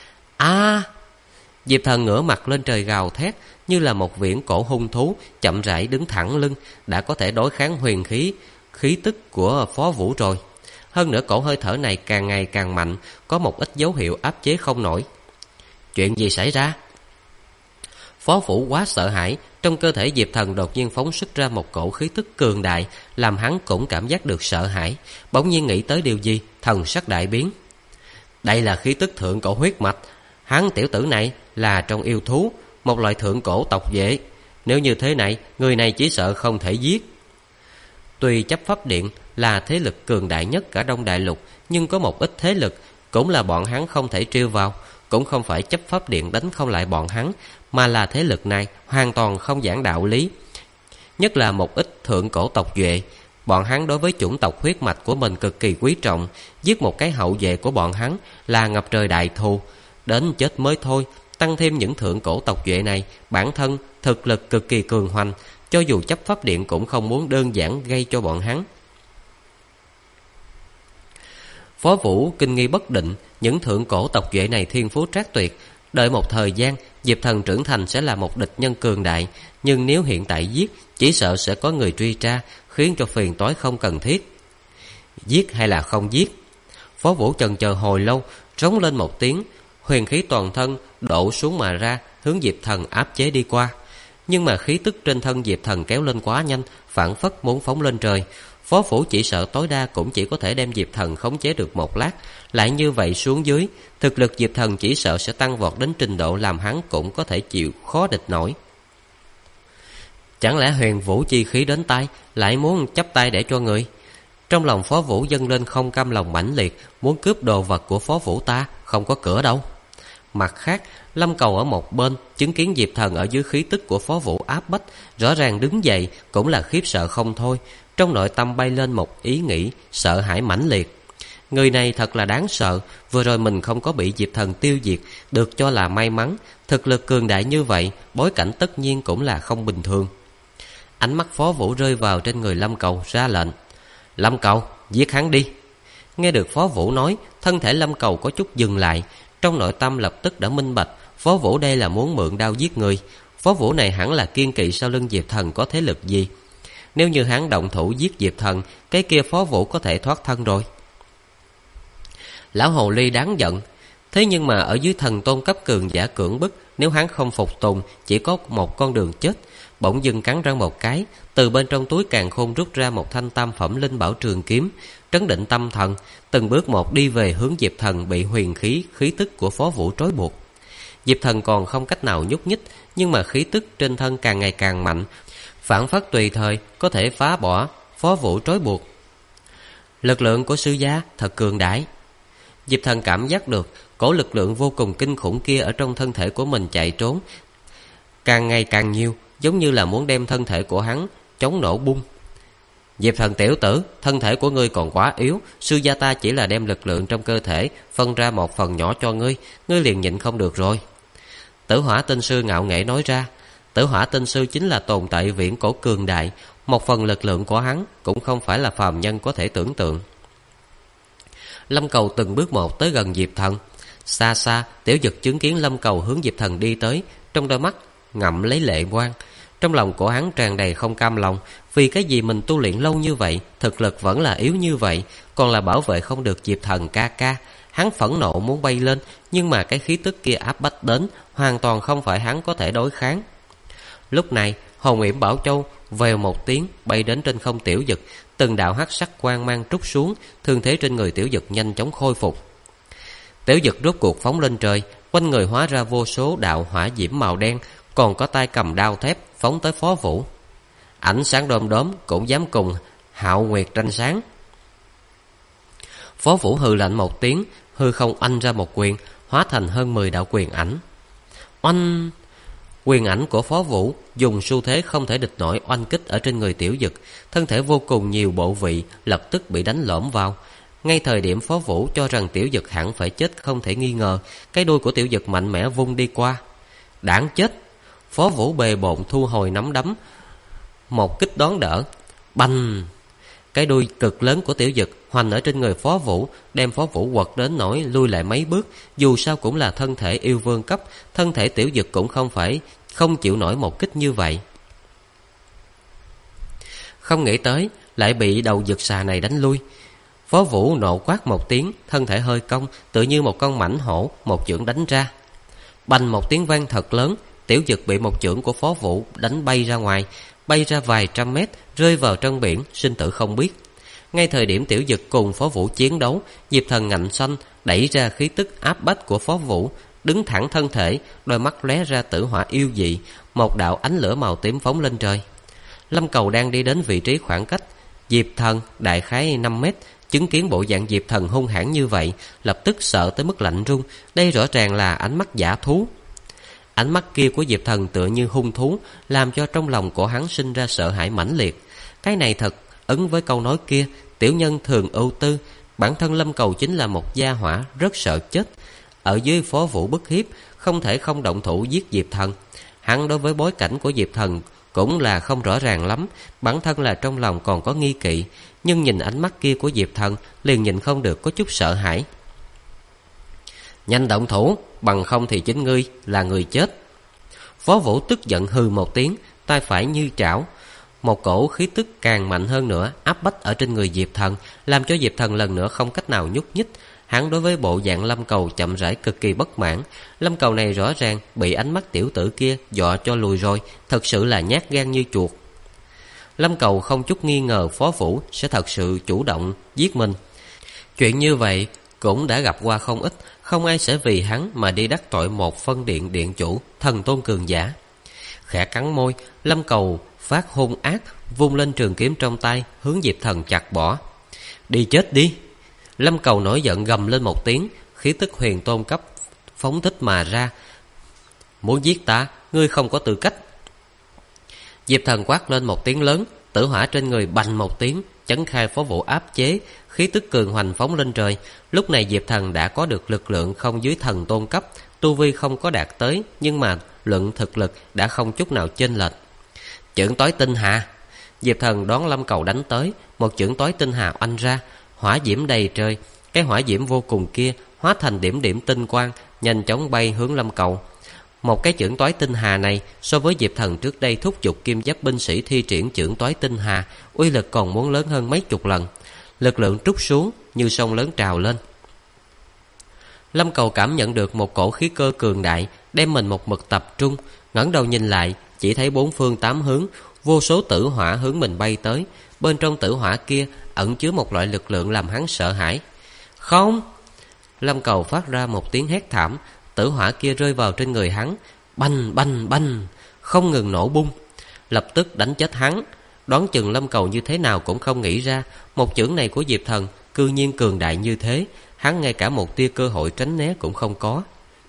Diệp Thần ngửa mặt lên trời gào thét, như là một viễn cổ hung thú chậm rãi đứng thẳng lưng, đã có thể đối kháng huyền khí tức của Phó Vũ rồi. Hơn nữa cổ hơi thở này càng ngày càng mạnh, có một ít dấu hiệu áp chế không nổi. Chuyện gì xảy ra? Phó Vũ quá sợ hãi, trong cơ thể Diệp Thần đột nhiên phóng xuất ra một cổ khí tức cường đại, làm hắn cũng cảm giác được sợ hãi. Bỗng nhiên nghĩ tới điều gì, thần sắc đại biến. Đây là khí tức thượng cổ huyết mạch. Hắn tiểu tử này là trong yêu thú, một loại thượng cổ tộc vệ. Nếu như thế này, người này chỉ sợ không thể giết. Tuy chấp pháp điện là thế lực cường đại nhất cả Đông Đại Lục, nhưng có một ít thế lực cũng là bọn hắn không thể trêu vào. Cũng không phải chấp pháp điện đánh không lại bọn hắn, mà là thế lực này hoàn toàn không giảng đạo lý. Nhất là một ít thượng cổ tộc vệ, bọn hắn đối với chủng tộc huyết mạch của mình cực kỳ quý trọng. Giết một cái hậu vệ của bọn hắn là ngập trời đại thù, đến chết mới thôi. Tăng thêm những thượng cổ tộc vệ này bản thân thực lực cực kỳ cường hoành, cho dù chấp pháp điện cũng không muốn đơn giản gây cho bọn hắn. Phó Vũ kinh nghi bất định, những thượng cổ tộc vệ này thiên phú trác tuyệt, đợi một thời gian Diệp Thần trưởng thành sẽ là một địch nhân cường đại, nhưng nếu hiện tại giết, chỉ sợ sẽ có người truy tra, khiến cho phiền toái không cần thiết. Giết hay là không giết? Phó Vũ chần chờ hồi lâu, rống lên một tiếng, huyền khí toàn thân đổ xuống mà ra, hướng Diệp Thần áp chế đi qua. Nhưng mà khí tức trên thân Diệp Thần kéo lên quá nhanh, phảng phất muốn phóng lên trời. Phó Phủ chỉ sợ tối đa cũng chỉ có thể đem Diệp Thần khống chế được một lát. Lại như vậy xuống dưới, thực lực Diệp Thần chỉ sợ sẽ tăng vọt đến trình độ làm hắn cũng có thể chịu khó địch nổi. Chẳng lẽ huyền vũ chi khí đến tay, lại muốn chắp tay để cho người? Trong lòng Phó Vũ dâng lên không cam lòng mãnh liệt, muốn cướp đồ vật của Phó Vũ ta, không có cửa đâu. Mặt khác, Lâm Cầu ở một bên chứng kiến Diệp Thần ở dưới khí tức của Phó Vũ áp bách, rõ ràng đứng dậy cũng là khiếp sợ không thôi. Trong nội tâm bay lên một ý nghĩ sợ hãi mãnh liệt. Người này thật là đáng sợ, vừa rồi mình không có bị Diệp Thần tiêu diệt, được cho là may mắn. Thực lực cường đại như vậy, bối cảnh tất nhiên cũng là không bình thường. Ánh mắt Phó Vũ rơi vào trên người Lâm Cầu, ra lệnh: Lâm Cầu, giết hắn đi. Nghe được Phó Vũ nói, thân thể Lâm Cầu có chút dừng lại, trong nội tâm lập tức đã minh bạch Phó Vũ đây là muốn mượn đao giết người. Phó Vũ này hẳn là kiên kỵ sau lưng Diệp Thần có thế lực gì. Nếu như hắn động thủ giết Diệp Thần, cái kia Phó Vũ có thể thoát thân rồi. Lão hồ ly đáng giận. Thế nhưng mà ở dưới thần tôn cấp cường giả cưỡng bức, nếu hắn không phục tùng, chỉ có một con đường chết. Bỗng dưng cắn răng một cái, từ bên trong túi càn khôn rút ra một thanh tam phẩm linh bảo trường kiếm, trấn định tâm thần, từng bước một đi về hướng Diệp Thần bị huyền khí tức của Phó Vũ trói buộc. Diệp Thần còn không cách nào nhúc nhích, nhưng mà khí tức trên thân càng ngày càng mạnh, phảng phất tùy thời có thể phá bỏ Phó Vũ trói buộc. Lực lượng của sư gia thật cường đại. Diệp Thần cảm giác được cổ lực lượng vô cùng kinh khủng kia ở trong thân thể của mình chạy trốn càng ngày càng nhiều, giống như là muốn đem thân thể của hắn chống nổ bung. Diệp Thần tiểu tử, thân thể của ngươi còn quá yếu, sư gia ta chỉ là đem lực lượng trong cơ thể phân ra một phần nhỏ cho ngươi, ngươi liền nhịn không được rồi. Tử Hỏa Tinh Sư ngạo nghễ nói ra. Tử Hỏa Tinh Sư chính là tồn tại viễn cổ cường đại, một phần lực lượng của hắn cũng không phải là phàm nhân có thể tưởng tượng. Lâm Cầu từng bước một tới gần Diệp Thần. Xa xa, Tiểu Dực chứng kiến Lâm Cầu hướng Diệp Thần đi tới, trong đôi mắt ngậm lấy lệ quang. Trong lòng của hắn tràn đầy không cam lòng, vì cái gì mình tu luyện lâu như vậy, thực lực vẫn là yếu như vậy, còn là bảo vệ không được Diệp Thần ca ca. Hắn phẫn nộ muốn bay lên, nhưng mà cái khí tức kia áp bách đến, hoàn toàn không phải hắn có thể đối kháng. Lúc này, Hồn Yểm Bảo Châu vèo một tiếng bay đến trên không Tiểu Dực, từng đạo hắc sắc quang mang trút xuống, thương thế trên người Tiểu Dực nhanh chóng khôi phục. Tiểu Dực rốt cuộc phóng lên trời, quanh người hóa ra vô số đạo hỏa diễm màu đen, còn có tay cầm đao thép phóng tới Phó Vũ. Ánh sáng đom đóm cũng dám cùng Hạo Nguyệt tranh sáng. Phó Vũ hừ lạnh một tiếng, hư không oanh ra một quyền, hóa thành hơn 10 đạo quyền ảnh. Oanh! Quyền ảnh của Phó Vũ dùng xu thế không thể địch nổi oanh kích ở trên người Tiểu Dực, thân thể vô cùng nhiều bộ vị lập tức bị đánh lõm vào. Ngay thời điểm Phó Vũ cho rằng Tiểu Dực hẳn phải chết không thể nghi ngờ, cái đuôi của Tiểu Dực mạnh mẽ vung đi qua. Đáng chết! Phó Vũ bề bộn thu hồi nắm đấm, một kích đón đỡ. Bành! Cái đuôi cực lớn của Tiểu Dực hoành ở trên người Phó Vũ, đem Phó Vũ quật đến nỗi lui lại mấy bước. Dù sao cũng là thân thể yêu vương cấp, thân thể Tiểu Dực cũng không chịu nổi một kích như vậy. Không nghĩ tới lại bị đầu dực xà này đánh lui. Phó Vũ nộ quát một tiếng, thân thể hơi cong, tự như một con mãnh hổ, một chưởng đánh ra. Bành một tiếng vang thật lớn, Tiểu Dực bị một chưởng của Phó Vũ đánh bay ra ngoài, bay ra vài trăm mét, rơi vào trong biển, sinh tử không biết. Ngay thời điểm Tiểu Dực cùng Phó Vũ chiến đấu, Diệp Thần ngạnh xanh đẩy ra khí tức áp bách của Phó Vũ, đứng thẳng thân thể, đôi mắt lóe ra tử hỏa yêu dị, một đạo ánh lửa màu tím phóng lên trời. Lâm Cầu đang đi đến vị trí khoảng cách Diệp Thần đại khái 5 mét, chứng kiến bộ dạng Diệp Thần hung hãn như vậy, lập tức sợ tới mức lạnh run. Đây rõ ràng là ánh mắt dã thú. Ánh mắt kia của Diệp Thần tựa như hung thú, làm cho trong lòng của hắn sinh ra sợ hãi mãnh liệt. Cái này thật ứng với câu nói kia, tiểu nhân thường ưu tư. Bản thân Lâm Cầu chính là một gia hỏa rất sợ chết. Ở dưới Phó Vũ bức hiếp, không thể không động thủ giết Diệp Thần. Hắn đối với bối cảnh của Diệp Thần cũng là không rõ ràng lắm, bản thân là trong lòng còn có nghi kỵ, nhưng nhìn ánh mắt kia của Diệp Thần liền nhìn không được có chút sợ hãi. Nhanh động thủ, bằng không thì chính ngươi là người chết. Phó Vũ tức giận hừ một tiếng, tay phải như trảo, một cổ khí tức càng mạnh hơn nữa áp bách ở trên người Diệp Thần, làm cho Diệp Thần lần nữa không cách nào nhúc nhích. Hắn đối với bộ dạng Lâm Cầu chậm rãi cực kỳ bất mãn. Lâm Cầu này rõ ràng bị ánh mắt tiểu tử kia dọa cho lùi rồi, thật sự là nhát gan như chuột. Lâm Cầu không chút nghi ngờ Phó Vũ sẽ thật sự chủ động giết mình. Chuyện như vậy cũng đã gặp qua không ít, không ai sẽ vì hắn mà đi đắc tội một phân điện điện chủ thần tôn cường giả. Khẽ cắn môi, Lâm Cầu phát hung ác, vung lên trường kiếm trong tay hướng Diệp Thần chặt bỏ. Đi chết đi! Lâm Cầu nổi giận gầm lên một tiếng, khí tức huyền tôn cấp phóng thích mà ra. Muốn giết ta, ngươi không có tư cách. Diệp Thần quát lên một tiếng lớn, tử hỏa trên người bành một tiếng, chấn khai Phó Vũ áp chế, khí tức cường hoành phóng lên trời. Lúc này Diệp Thần đã có được lực lượng không dưới thần tôn cấp, tu vi không có đạt tới, nhưng mà luận thực lực đã không chút nào chênh lệch. Chưởng tối tinh hà! Diệp Thần đón Lâm Cầu đánh tới, một chưởng tối tinh hà oanh ra, hỏa diễm đầy trời. Cái hỏa diễm vô cùng kia hóa thành điểm điểm tinh quang, nhanh chóng bay hướng Lâm Cầu. Một cái chưởng toái tinh hà này so với Diệp Thần trước đây thúc giục kim giáp binh sĩ thi triển chưởng toái tinh hà, uy lực còn muốn lớn hơn mấy chục lần. Lực lượng trút xuống như sông lớn trào lên. Lâm Cầu cảm nhận được một cổ khí cơ cường đại đem mình một mực tập trung, ngẩng đầu nhìn lại, chỉ thấy bốn phương tám hướng vô số tử hỏa hướng mình bay tới. Bên trong tử hỏa kia ẩn chứa một loại lực lượng làm hắn sợ hãi. Không! Lâm Cầu phát ra một tiếng hét thảm. Tử hỏa kia rơi vào trên người hắn, banh banh banh, không ngừng nổ bung, lập tức đánh chết hắn. Đoán chừng Lâm Cầu như thế nào cũng không nghĩ ra một chưởng này của Diệp Thần cư nhiên cường đại như thế. Hắn ngay cả một tia cơ hội tránh né cũng không có.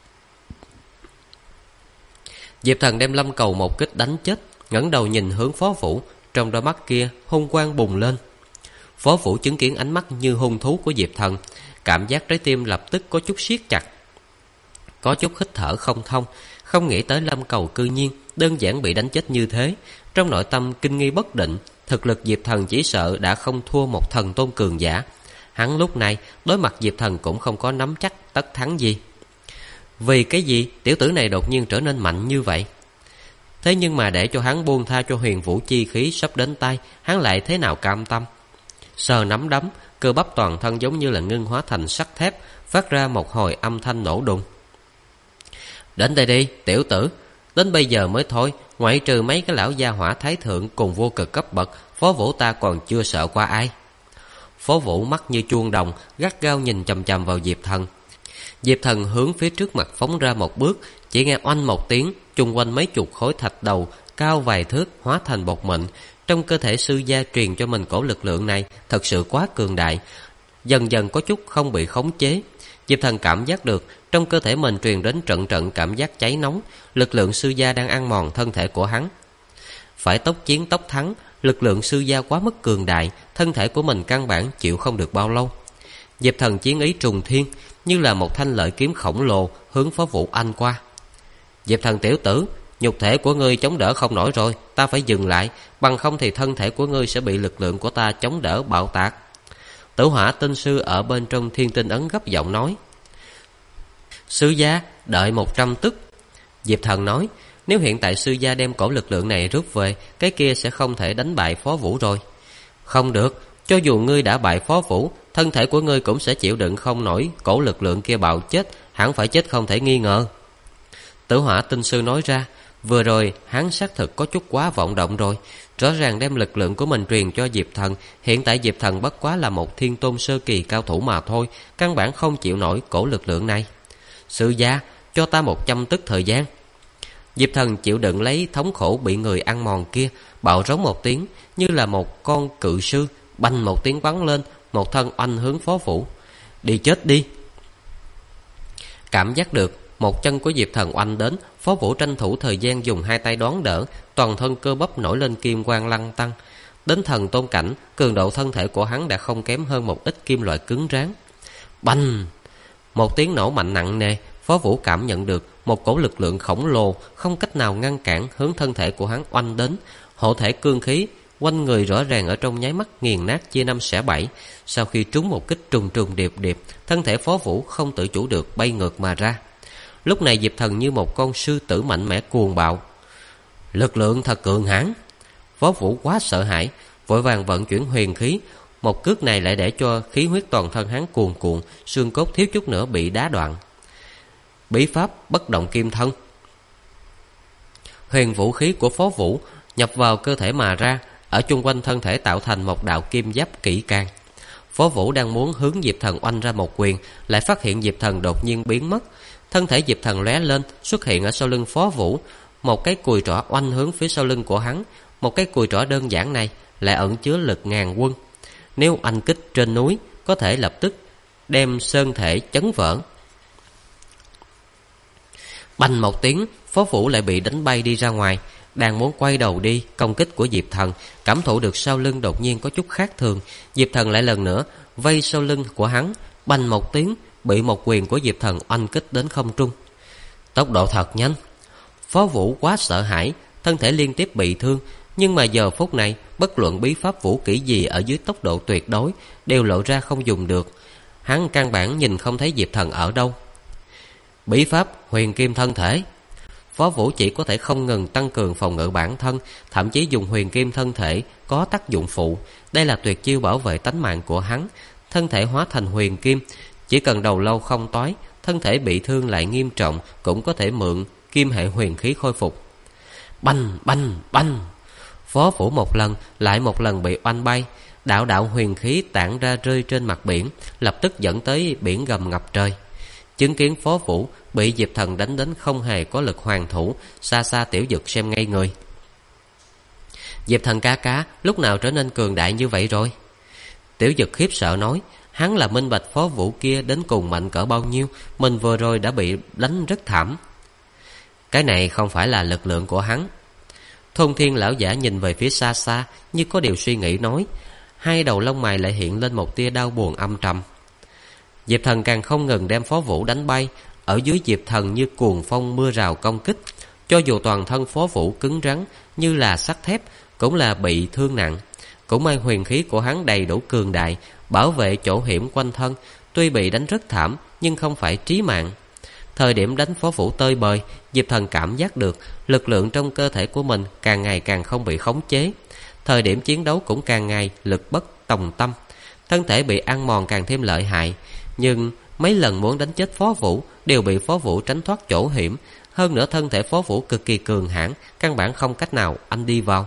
Diệp Thần đem Lâm Cầu một kích đánh chết, ngẩng đầu nhìn hướng Phó Vũ, trong đôi mắt kia hung quang bùng lên. Phó Vũ chứng kiến ánh mắt như hung thú của Diệp Thần, cảm giác trái tim lập tức có chút siết chặt, có chút hít thở không thông. Không nghĩ tới Lâm Cầu cư nhiên đơn giản bị đánh chết như thế. Trong nội tâm kinh nghi bất định. Thực lực Diệp Thần chỉ sợ đã không thua một thần tôn cường giả. Hắn lúc này đối mặt Diệp Thần cũng không có nắm chắc tất thắng gì. Vì cái gì tiểu tử này đột nhiên trở nên mạnh như vậy? Thế nhưng mà để cho hắn buông tha cho huyền vũ chi khí sắp đến tay, hắn lại thế nào cam tâm? Sờ nắm đấm, cơ bắp toàn thân giống như là ngưng hóa thành sắt thép, phát ra một hồi âm thanh nổ đùng. Đến đây đi, tiểu tử. Đến bây giờ mới thôi, ngoại trừ mấy cái lão gia hỏa thái thượng cùng vô cực cấp bậc, Phó Vũ ta còn chưa sợ qua ai. Phó Vũ mắt như chuông đồng, gắt gao nhìn chằm chằm vào Diệp Thần. Diệp Thần hướng phía trước mặt phóng ra một bước, chỉ nghe oanh một tiếng, chung quanh mấy chục khối thạch đầu cao vài thước hóa thành bột mịn. Trong cơ thể sư gia truyền cho mình cổ lực lượng này thật sự quá cường đại, dần dần có chút không bị khống chế. Diệp Thần cảm giác được trong cơ thể mình truyền đến trận trận cảm giác cháy nóng, lực lượng sư gia đang ăn mòn thân thể của hắn. Phải tốc chiến tốc thắng, lực lượng sư gia quá mức cường đại, thân thể của mình căn bản chịu không được bao lâu. Diệp Thần chiến ý trùng thiên, như là một thanh lợi kiếm khổng lồ hướng Phó Vũ anh qua. Diệp Thần tiểu tử, nhục thể của ngươi chống đỡ không nổi rồi, ta phải dừng lại, bằng không thì thân thể của ngươi sẽ bị lực lượng của ta chống đỡ bạo tạc. Tử Hỏa tinh sư ở bên trong Thiên Tinh ấn gấp giọng nói. Sư gia, đợi 100 tức. Diệp Thần nói, nếu hiện tại sư gia đem cổ lực lượng này rút về, cái kia sẽ không thể đánh bại Phó Vũ rồi. Không được, cho dù ngươi đã bại Phó Vũ, thân thể của ngươi cũng sẽ chịu đựng không nổi cổ lực lượng kia bạo chết, hẳn phải chết không thể nghi ngờ. Tử Hỏa tinh sư nói ra, vừa rồi hắn xác thực có chút quá vọng động rồi, rõ ràng đem lực lượng của mình truyền cho Diệp Thần. Hiện tại Diệp Thần bất quá là một thiên tôn sơ kỳ cao thủ mà thôi, căn bản không chịu nổi cổ lực lượng này. Sư gia, cho ta 100 tức thời gian. Diệp Thần chịu đựng lấy thống khổ bị người ăn mòn kia, bạo rống một tiếng, như là một con cự sư, bành một tiếng bắn lên, một thân oanh hướng Phó Vũ. Đi chết đi. Cảm giác được một chân của Diệp Thần oanh đến, Phó Vũ tranh thủ thời gian dùng hai tay đón đỡ, toàn thân cơ bắp nổi lên kim quang lăng tăng. Đến thần tôn cảnh, cường độ thân thể của hắn đã không kém hơn một ít kim loại cứng rắn. Bành! Một tiếng nổ mạnh nặng nề, Phó Vũ cảm nhận được một cổ lực lượng khổng lồ không cách nào ngăn cản hướng thân thể của hắn oanh đến. Hộ thể cương khí quanh người rõ ràng ở trong nháy mắt nghiền nát chia năm xẻ bảy. Sau khi trúng một kích trùng trùng điệp điệp, thân thể Phó Vũ không tự chủ được bay ngược mà ra. Lúc này Diệp Thần như một con sư tử mạnh mẽ cuồng bạo. Lực lượng thật cường hãn. Phó Vũ quá sợ hãi, vội vàng vận chuyển huyền khí. Một cước này lại để cho khí huyết toàn thân hắn cuồn cuộn, xương cốt thiếu chút nữa bị đá đoạn. Bí pháp bất động kim thân. Huyền vũ khí của Phó Vũ nhập vào cơ thể mà ra, ở chung quanh thân thể tạo thành một đạo kim giáp kỹ càng. Phó Vũ đang muốn hướng Diệp Thần oanh ra một quyền, lại phát hiện Diệp Thần đột nhiên biến mất. Thân thể Diệp Thần lóe lên, xuất hiện ở sau lưng Phó Vũ, một cái cùi trỏ oanh hướng phía sau lưng của hắn. Một cái cùi trỏ đơn giản này lại ẩn chứa lực ngàn quân, nếu anh kích trên núi có thể lập tức đem sơn thể chấn vỡ. Bành một tiếng, Phó Vũ lại bị đánh bay đi ra ngoài. Đang muốn quay đầu đi, công kích của Diệp Thần cảm thụ được sau lưng đột nhiên có chút khác thường. Diệp Thần lại lần nữa vây sau lưng của hắn, bành một tiếng, bị một quyền của Diệp Thần oanh kích đến không trung. Tốc độ thật nhanh. Phó Vũ quá sợ hãi, thân thể liên tiếp bị thương. Nhưng mà giờ phút này, bất luận bí pháp vũ kỹ gì ở dưới tốc độ tuyệt đối đều lộ ra không dùng được. Hắn căn bản nhìn không thấy Diệp Thần ở đâu. Bí pháp huyền kim thân thể. Phó Vũ chỉ có thể không ngừng tăng cường phòng ngự bản thân, thậm chí dùng huyền kim thân thể có tác dụng phụ. Đây là tuyệt chiêu bảo vệ tánh mạng của hắn. Thân thể hóa thành huyền kim, chỉ cần đầu lâu không toái, thân thể bị thương lại nghiêm trọng cũng có thể mượn kim hệ huyền khí khôi phục. Bành bành bành, Phó Vũ một lần lại một lần bị oanh bay. Đạo đạo huyền khí tản ra rơi trên mặt biển, lập tức dẫn tới biển gầm ngập trời. Chứng kiến Phó Vũ bị Diệp Thần đánh đến không hề có lực hoàn thủ, xa xa Tiểu Dực xem ngây người. Diệp Thần ca ca lúc nào trở nên cường đại như vậy rồi? Tiểu Dực khiếp sợ nói. Hắn là minh bạch Phó Vũ kia đến cùng mạnh cỡ bao nhiêu, mình vừa rồi đã bị đánh rất thảm. Cái này không phải là lực lượng của hắn. Thôn Thiên lão giả nhìn về phía xa xa, như có điều suy nghĩ nói. Hai đầu lông mày lại hiện lên một tia đau buồn âm trầm. Diệp Thần càng không ngừng đem Phó Vũ đánh bay. Ở dưới Diệp Thần như cuồng phong mưa rào công kích. Cho dù toàn thân Phó Vũ cứng rắn như là sắt thép, cũng là bị thương nặng. Cũng may huyền khí của hắn đầy đủ cường đại, bảo vệ chỗ hiểm quanh thân. Tuy bị đánh rất thảm nhưng không phải trí mạng. Thời điểm đánh Phó Vũ tơi bời, Diệp Thần cảm giác được lực lượng trong cơ thể của mình càng ngày càng không bị khống chế. Thời điểm chiến đấu cũng càng ngày lực bất tòng tâm. Thân thể bị ăn mòn càng thêm lợi hại. Nhưng mấy lần muốn đánh chết Phó Vũ đều bị Phó Vũ tránh thoát chỗ hiểm. Hơn nữa thân thể Phó Vũ cực kỳ cường hãn, căn bản không cách nào anh đi vào.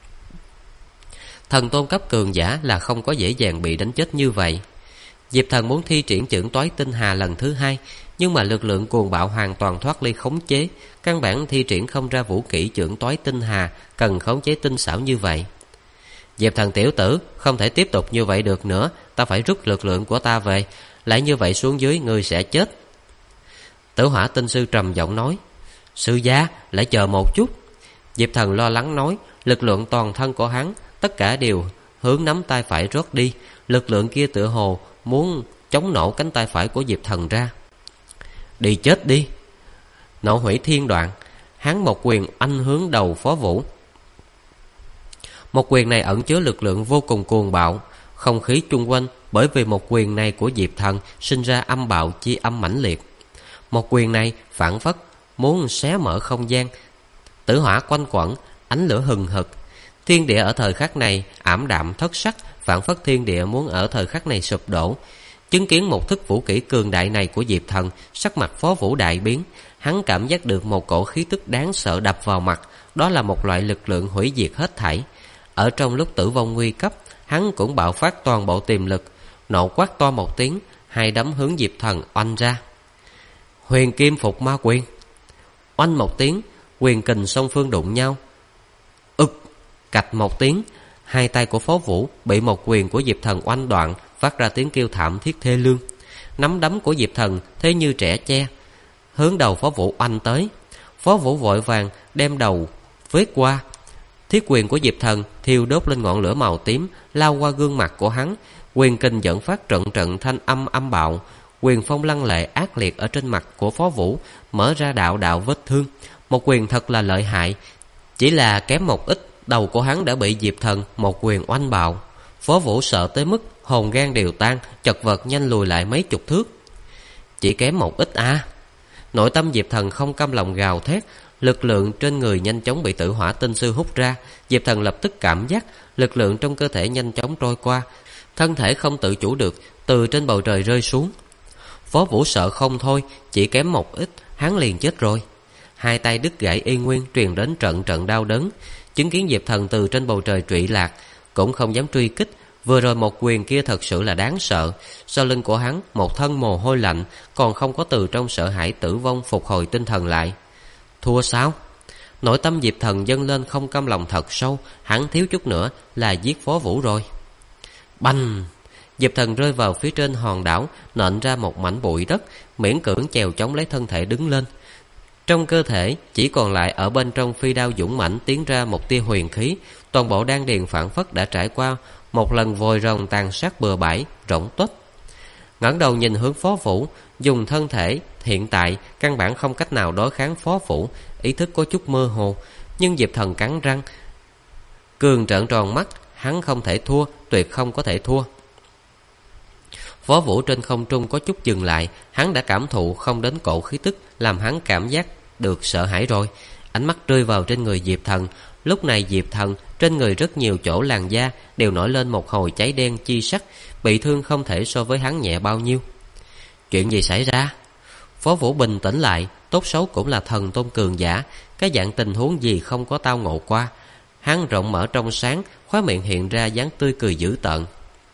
Thần tôn cấp cường giả là không có dễ dàng bị đánh chết như vậy. Diệp Thần muốn thi triển chưởng toái tinh hà lần thứ hai, nhưng mà lực lượng cuồng bạo hoàn toàn thoát ly khống chế, căn bản thi triển không ra vũ kỹ chưởng toái tinh hà cần khống chế tinh xảo như vậy. Diệp Thần tiểu tử, không thể tiếp tục như vậy được nữa, ta phải rút lực lượng của ta về, lại như vậy xuống dưới ngươi sẽ chết. Tử Hỏa tinh sư trầm giọng nói. Sư gia, lại chờ một chút. Diệp Thần lo lắng nói. Lực lượng toàn thân của hắn tất cả đều hướng nắm tay phải rót đi. Lực lượng kia tựa hồ muốn chống nổ cánh tay phải của Diệp Thần ra. Đi chết đi. Nộ hủy thiên đoạn. Hắn một quyền anh hướng đầu Phó Vũ. Một quyền này ẩn chứa lực lượng vô cùng cuồng bạo. Không khí chung quanh bởi vì một quyền này của Diệp Thần sinh ra âm bạo chi âm mãnh liệt. Một quyền này phảng phất muốn xé mở không gian. Tử hỏa quanh quẩn, ánh lửa hừng hực. Thiên địa ở thời khắc này ảm đạm thất sắc, phảng phất thiên địa muốn ở thời khắc này sụp đổ. Chứng kiến một thức vũ kỹ cường đại này của Diệp Thần, sắc mặt Phó Vũ đại biến. Hắn cảm giác được một cổ khí tức đáng sợ đập vào mặt. Đó là một loại lực lượng hủy diệt hết thảy. Ở trong lúc tử vong nguy cấp, hắn cũng bạo phát toàn bộ tiềm lực, nộ quát to một tiếng, hai đấm hướng Diệp Thần oanh ra. Huyền kim phục ma quyền. Oanh một tiếng, quyền kình song phương đụng nhau. Ực, cạch một tiếng, hai tay của Phó Vũ bị một quyền của Diệp Thần oanh đoạn, phát ra tiếng kêu thảm thiết thê lương. Nắm đấm của Diệp Thần thế như trẻ tre, hướng đầu Phó Vũ oanh tới. Phó Vũ vội vàng đem đầu vết qua. Thiết quyền của Diệp Thần thiêu đốt lên ngọn lửa màu tím, lao qua gương mặt của hắn. Quyền kình dẫn phát trận trận thanh âm âm bạo. Quyền phong lăng lệ ác liệt ở trên mặt của Phó Vũ, mở ra đạo đạo vết thương. Một quyền thật là lợi hại, chỉ là kém một ít, đầu của hắn đã bị Diệp Thần một quyền oanh bạo. Phó Vũ sợ tới mức hồn gan đều tan, chật vật nhanh lùi lại mấy chục thước. Chỉ kém một ít à? Nội tâm Diệp Thần không cam lòng gào thét. Lực lượng trên người nhanh chóng bị Tử Hỏa tinh sư hút ra. Diệp Thần lập tức cảm giác lực lượng trong cơ thể nhanh chóng trôi qua, thân thể không tự chủ được từ trên bầu trời rơi xuống. Phó Vũ sợ không thôi, chỉ kém một ít hắn liền chết rồi. Hai tay đứt gãy y nguyên, truyền đến trận trận đau đớn. Chứng kiến Diệp Thần từ trên bầu trời trụy lạc, cũng không dám truy kích. Vừa rồi một quyền kia thật sự là đáng sợ. Sau lưng của hắn một thân mồ hôi lạnh, còn không có từ trong sợ hãi tử vong phục hồi tinh thần lại. Thua sao? Nội tâm Diệp Thần dâng lên không cam lòng thật sâu. Hắn thiếu chút nữa là giết Phó Vũ rồi. Bành! Diệp Thần rơi vào phía trên hòn đảo, nện ra một mảnh bụi đất, miễn cưỡng chèo chống lấy thân thể đứng lên. Trong cơ thể chỉ còn lại ở bên trong phi đao dũng mãnh tiến ra một tia huyền khí. Toàn bộ đan điền phảng phất đã trải qua một lần vòi rồng tàn sát bừa bãi, rỗng tuếch. Ngẩng đầu nhìn hướng Phó Vũ, dùng thân thể hiện tại căn bản không cách nào đối kháng Phó Vũ, ý thức có chút mơ hồ. Nhưng Diệp Thần cắn răng, cường trợn tròn mắt, hắn không thể thua, tuyệt không có thể thua. Phó Vũ trên không trung có chút dừng lại, hắn đã cảm thụ không đến cổ khí tức làm hắn cảm giác được sợ hãi rồi. Ánh mắt rơi vào trên người Diệp Thần. Lúc này Diệp Thần trên người rất nhiều chỗ làn da đều nổi lên một hồi cháy đen chi sắc, bị thương không thể so với hắn nhẹ bao nhiêu. Chuyện gì xảy ra? Phó Vũ bình tĩnh lại, tốt xấu cũng là thần tôn cường giả, cái dạng tình huống gì không có tao ngộ qua. Hắn rộng mở trong sáng, khóe miệng hiện ra dáng tươi cười dữ tợn.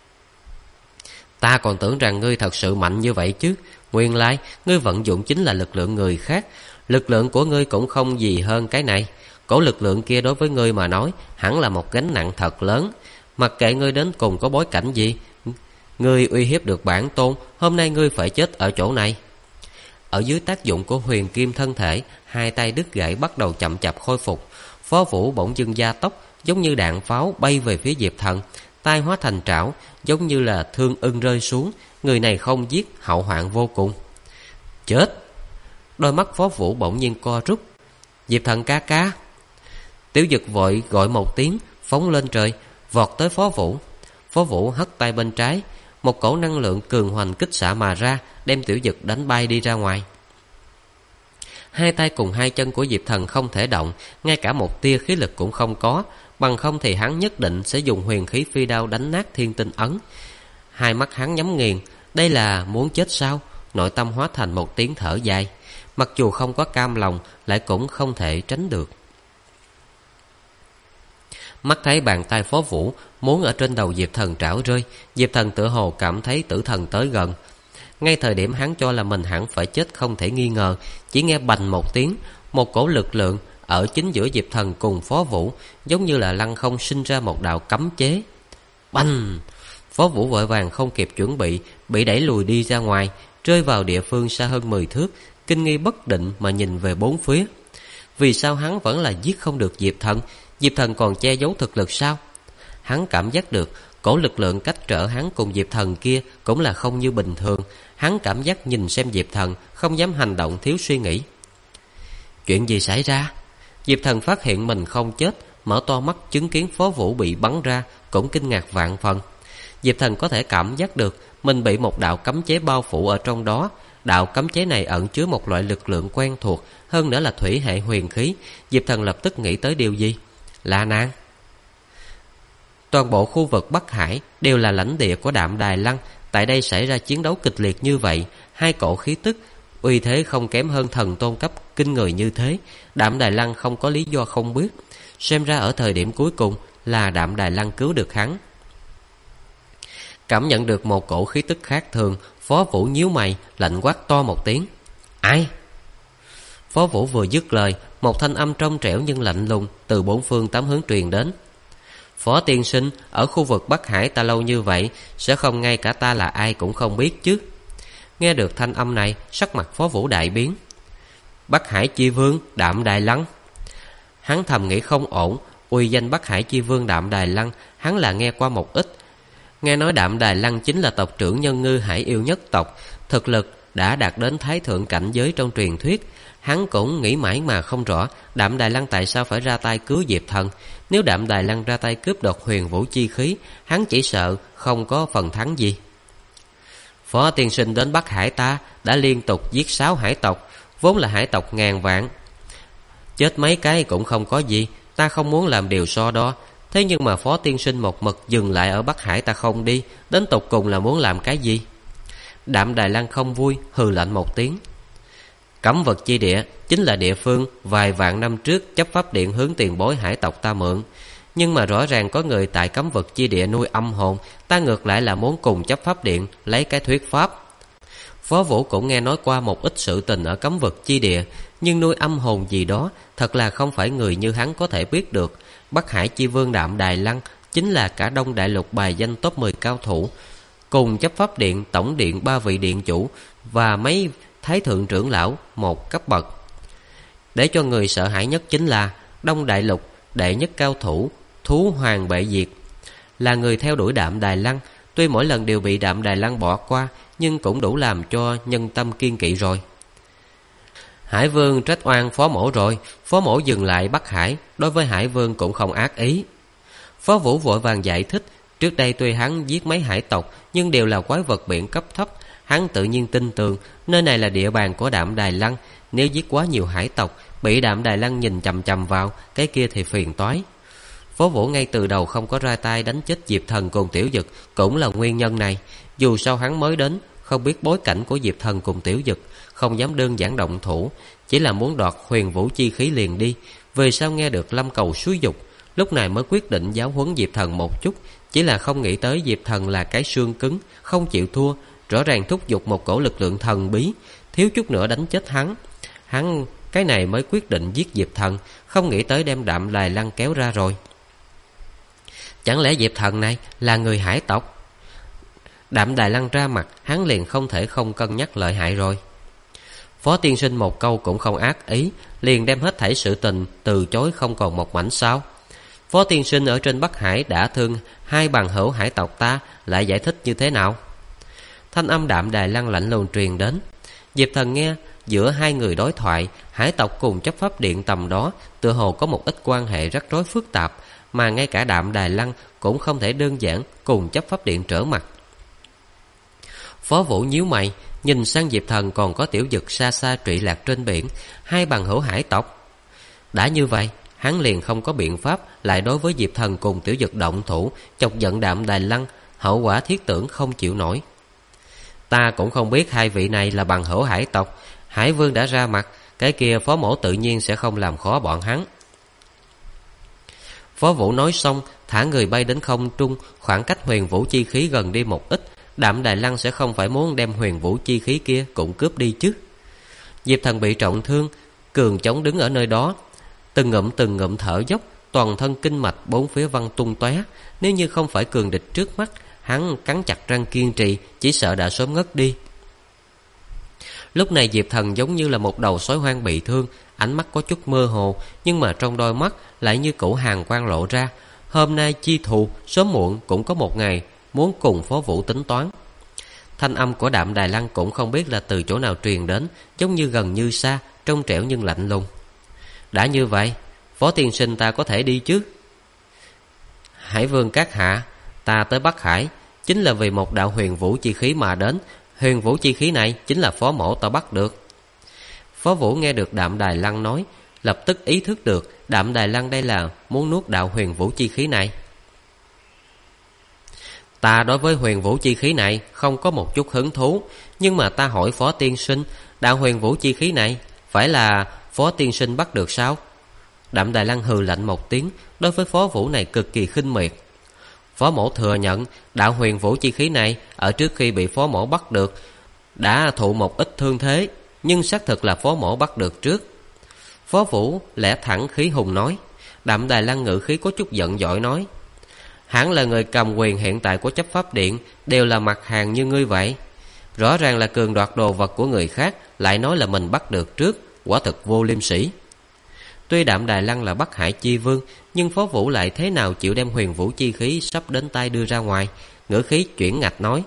Ta còn tưởng rằng ngươi thật sự mạnh như vậy chứ. Nguyên lai ngươi vận dụng chính là lực lượng người khác. Lực lượng của ngươi cũng không gì hơn cái này. Cổ lực lượng kia đối với ngươi mà nói hẳn là một gánh nặng thật lớn. Mặc kệ ngươi đến cùng có bối cảnh gì, ngươi uy hiếp được bản tôn, hôm nay ngươi phải chết ở chỗ này. Ở dưới tác dụng của huyền kim thân thể, hai tay đứt gãy bắt đầu chậm chạp khôi phục. Phó Vũ bỗng dưng gia tốc, giống như đạn pháo bay về phía Diệp Thần, tay hóa thành trảo, giống như là thương ưng rơi xuống. Người này không giết, hậu hoạn vô cùng. Chết! Đôi mắt Phó Vũ bỗng nhiên co rút. Diệp Thần ca ca! Tiểu Dực vội gọi một tiếng, phóng lên trời, vọt tới Phó Vũ. Phó Vũ hất tay bên trái, một cổ năng lượng cường hoành kích xạ mà ra, đem Tiểu Dực đánh bay đi ra ngoài. Hai tay cùng hai chân của Diệp Thần không thể động, ngay cả một tia khí lực cũng không có, bằng không thì hắn nhất định sẽ dùng huyền khí phi đao đánh nát thiên tinh ấn. Hai mắt hắn nhắm nghiền, đây là muốn chết sao? Nội tâm hóa thành một tiếng thở dài, mặc dù không có cam lòng, lại cũng không thể tránh được. Mắt thấy bàn tay Phó Vũ muốn ở trên đầu Diệp Thần trảo rơi, Diệp Thần tựa hồ cảm thấy tử thần tới gần. Ngay thời điểm hắn cho là mình hẳn phải chết không thể nghi ngờ, chỉ nghe bành một tiếng, một cổ lực lượng ở chính giữa Diệp Thần cùng Phó Vũ, giống như là lăng không sinh ra một đạo cấm chế. Bành! Phó Vũ vội vàng không kịp chuẩn bị đẩy lùi đi ra ngoài, rơi vào địa phương xa hơn 10 thước, kinh nghi bất định mà nhìn về bốn phía. Vì sao hắn vẫn là giết không được Diệp Thần? Diệp Thần còn che giấu thực lực sao? Hắn cảm giác được cổ lực lượng cách trở hắn cùng Diệp Thần kia cũng là không như bình thường. Hắn cảm giác nhìn xem Diệp Thần, không dám hành động thiếu suy nghĩ. Chuyện gì xảy ra? Diệp Thần phát hiện mình không chết, mở to mắt chứng kiến Phó Vũ bị bắn ra, cũng kinh ngạc vạn phần. Diệp Thần có thể cảm giác được mình bị một đạo cấm chế bao phủ ở trong đó. Đạo cấm chế này ẩn chứa một loại lực lượng quen thuộc, hơn nữa là thủy hệ huyền khí. Diệp Thần lập tức nghĩ tới điều gì? Là nàng. Toàn bộ khu vực Bắc Hải đều là lãnh địa của Đạm Đài Lăng. Tại đây xảy ra chiến đấu kịch liệt như vậy, hai cổ khí tức uy thế không kém hơn thần tôn cấp kinh người như thế, Đạm Đài Lăng không có lý do không biết. Xem ra ở thời điểm cuối cùng là Đạm Đài Lăng cứu được hắn. Cảm nhận được một cổ khí tức khác thường, Phó Vũ nhíu mày, lạnh quát to một tiếng. Ai? Phó Vũ vừa dứt lời, một thanh âm trong trẻo nhưng lạnh lùng từ bốn phương tám hướng truyền đến. Phó tiên sinh, ở khu vực Bắc Hải ta lâu như vậy, sẽ không ngay cả ta là ai cũng không biết chứ? Nghe được thanh âm này, sắc mặt Phó Vũ đại biến. Bắc Hải chi vương Đạm Đài Lăng. Hắn thầm nghĩ không ổn, uy danh Bắc Hải chi vương Đạm Đài Lăng hắn là nghe qua một ít. Nghe nói Đạm Đài Lăng chính là tộc trưởng Nhân Ngư Hải yêu nhất tộc, thực lực đã đạt đến thái thượng cảnh giới trong truyền thuyết. Hắn cũng nghĩ mãi mà không rõ Đạm Đài Lăng tại sao phải ra tay cứu Diệp Thần. Nếu Đạm Đài Lăng ra tay cướp đoạt huyền vũ chi khí, hắn chỉ sợ không có phần thắng gì. Phó tiên sinh đến Bắc Hải ta đã liên tục giết 6 hải tộc, vốn là hải tộc ngàn vạn. Chết mấy cái cũng không có gì, ta không muốn làm điều so đo. Thế nhưng mà Phó tiên sinh một mực dừng lại ở Bắc Hải ta không đi, đến tột cùng là muốn làm cái gì? Đạm Đài Lăng không vui, hừ lạnh một tiếng. Cấm vật chi địa chính là địa phương vài vạn năm trước chấp pháp điện hướng tiền bối hải tộc ta mượn. Nhưng mà rõ ràng có người tại cấm vật chi địa nuôi âm hồn, ta ngược lại là muốn cùng chấp pháp điện lấy cái thuyết pháp. Phó Vũ cũng nghe nói qua một ít sự tình ở cấm vật chi địa, nhưng nuôi âm hồn gì đó thật là không phải người như hắn có thể biết được. Bắc Hải chi vương Đạm Đài Lăng chính là cả Đông Đại Lục bài danh top 10 cao thủ, cùng chấp pháp điện, tổng điện 3 vị điện chủ và mấy thái thượng trưởng lão một cấp bậc. Để cho người sợ hãi nhất chính là Đông Đại Lục đệ nhất cao thủ Thú Hoàng Bệ Diệt, là người theo đuổi Đạm Đài Lăng. Tuy mỗi lần đều bị Đạm Đài Lăng bỏ qua, nhưng cũng đủ làm cho nhân tâm kiên kỵ rồi. Hải Vương trách oan Phó Mỗ rồi. Phó Mỗ dừng lại Bắc Hải, đối với Hải Vương cũng không ác ý. Phó Vũ vội vàng giải thích, trước đây tuy hắn giết mấy hải tộc, nhưng đều là quái vật biển cấp thấp. Hắn tự nhiên tin tưởng nơi này là địa bàn của Đạm Đài Lăng, Nếu giết quá nhiều hải tộc, bị Đạm Đài Lăng nhìn chằm chằm vào, cái kia thì phiền toái. Phó Vũ ngay từ đầu không có ra tay đánh chết Diệp Thần cùng Tiểu Dực cũng là nguyên nhân này. Dù sao hắn mới đến, không biết bối cảnh của Diệp Thần cùng Tiểu Dực, không dám đơn giản động thủ, chỉ là muốn đoạt huyền vũ chi khí liền đi. Về sau nghe được Lâm Cầu xúi dục, lúc này mới quyết định giáo huấn Diệp Thần một chút. Chỉ là không nghĩ tới Diệp Thần là cái xương cứng, không chịu thua, rõ ràng thúc giục một cổ lực lượng thần bí, thiếu chút nữa đánh chết hắn. Hắn cái này mới quyết định giết Diệp Thần, không nghĩ tới đem Đạm Đài Lăng kéo ra rồi. Chẳng lẽ Diệp Thần này là người hải tộc? Đạm Đài Lăng ra mặt, hắn liền không thể không cân nhắc lợi hại rồi. Phó tiên sinh một câu cũng không ác ý, liền đem hết thảy sự tình từ chối không còn một mảnh sao? Phó tiên sinh ở trên Bắc Hải đã thương hai bằng hữu hải tộc ta, lại giải thích như thế nào? Thanh âm Đạm Đài Lăng lạnh lùng truyền đến. Diệp Thần nghe giữa hai người đối thoại, hải tộc cùng chấp pháp điện tầm đó tựa hồ có một ít quan hệ rắc rối phức tạp, mà ngay cả Đạm Đài Lăng cũng không thể đơn giản cùng chấp pháp điện trở mặt. Phó Vũ nhíu mày, nhìn sang Diệp Thần còn có Tiểu Dực xa xa trụy lạc trên biển, hai bằng hữu hải tộc. Đã như vậy, hắn liền không có biện pháp lại đối với Diệp Thần cùng Tiểu Dực động thủ, chọc giận Đạm Đài Lăng, hậu quả thiết tưởng không chịu nổi. Ta cũng không biết hai vị này là bằng hữu hải tộc, Hải Vương đã ra mặt, cái kia Phó mỗ tự nhiên sẽ không làm khó bọn hắn. Phó Vũ nói xong, thả người bay đến không trung, khoảng cách huyền vũ chi khí gần đi một ít. Đạm Đài Lăng sẽ không phải muốn đem huyền vũ chi khí kia cũng cướp đi chứ. Diệp Thần bị trọng thương, cường chống đứng ở nơi đó, từng ngụm thở dốc, toàn thân kinh mạch bốn phía văng tung tóe. Nếu như không phải cường địch trước mắt, hắn cắn chặt răng kiên trì, chỉ sợ đã sớm ngất đi. Lúc này Diệp Thần giống như là một đầu sói hoang bị thương, ánh mắt có chút mơ hồ, nhưng mà trong đôi mắt lại như cũ hàn quang lộ ra. Hôm nay chi thù, sớm muộn cũng có một ngày muốn cùng Phó Vũ tính toán. Thanh âm của Đạm Đài Lăng cũng không biết là từ chỗ nào truyền đến, giống như gần như xa, trong trẻo nhưng lạnh lùng. Đã như vậy, Phó tiên sinh ta có thể đi chứ? Hải Vương các hạ, ta tới Bắc Hải chính là vì một đạo huyền vũ chi khí mà đến. Huyền vũ chi khí này chính là Phó mỗ ta bắt được. Phó Vũ nghe được Đạm Đài Lăng nói, lập tức ý thức được Đạm Đài Lăng đây là muốn nuốt đạo huyền vũ chi khí này. Ta đối với huyền vũ chi khí này không có một chút hứng thú, nhưng mà ta hỏi Phó tiên sinh, đạo huyền vũ chi khí này phải là Phó tiên sinh bắt được sao? Đạm Đài Lăng hừ lạnh một tiếng, đối với Phó Vũ này cực kỳ khinh miệt. Phó mỗ thừa nhận đạo huyền vũ chi khí này ở trước khi bị Phó mỗ bắt được đã thụ một ít thương thế, nhưng xác thực là Phó mỗ bắt được trước. Phó Vũ lẽ thẳng khí hùng nói. Đạm Đài Lăng ngữ khí có chút giận dỗi nói, hắn là người cầm quyền hiện tại của chấp pháp điện, đều là mặt hàng như ngươi vậy. Rõ ràng là cường đoạt đồ vật của người khác, lại nói là mình bắt được trước, quả thực vô liêm sỉ. Tuy Đạm Đài Lăng là Bắc Hải chi vương, nhưng Phó Vũ lại thế nào chịu đem huyền vũ chi khí sắp đến tay đưa ra ngoài. Ngữ khí chuyển ngạch nói,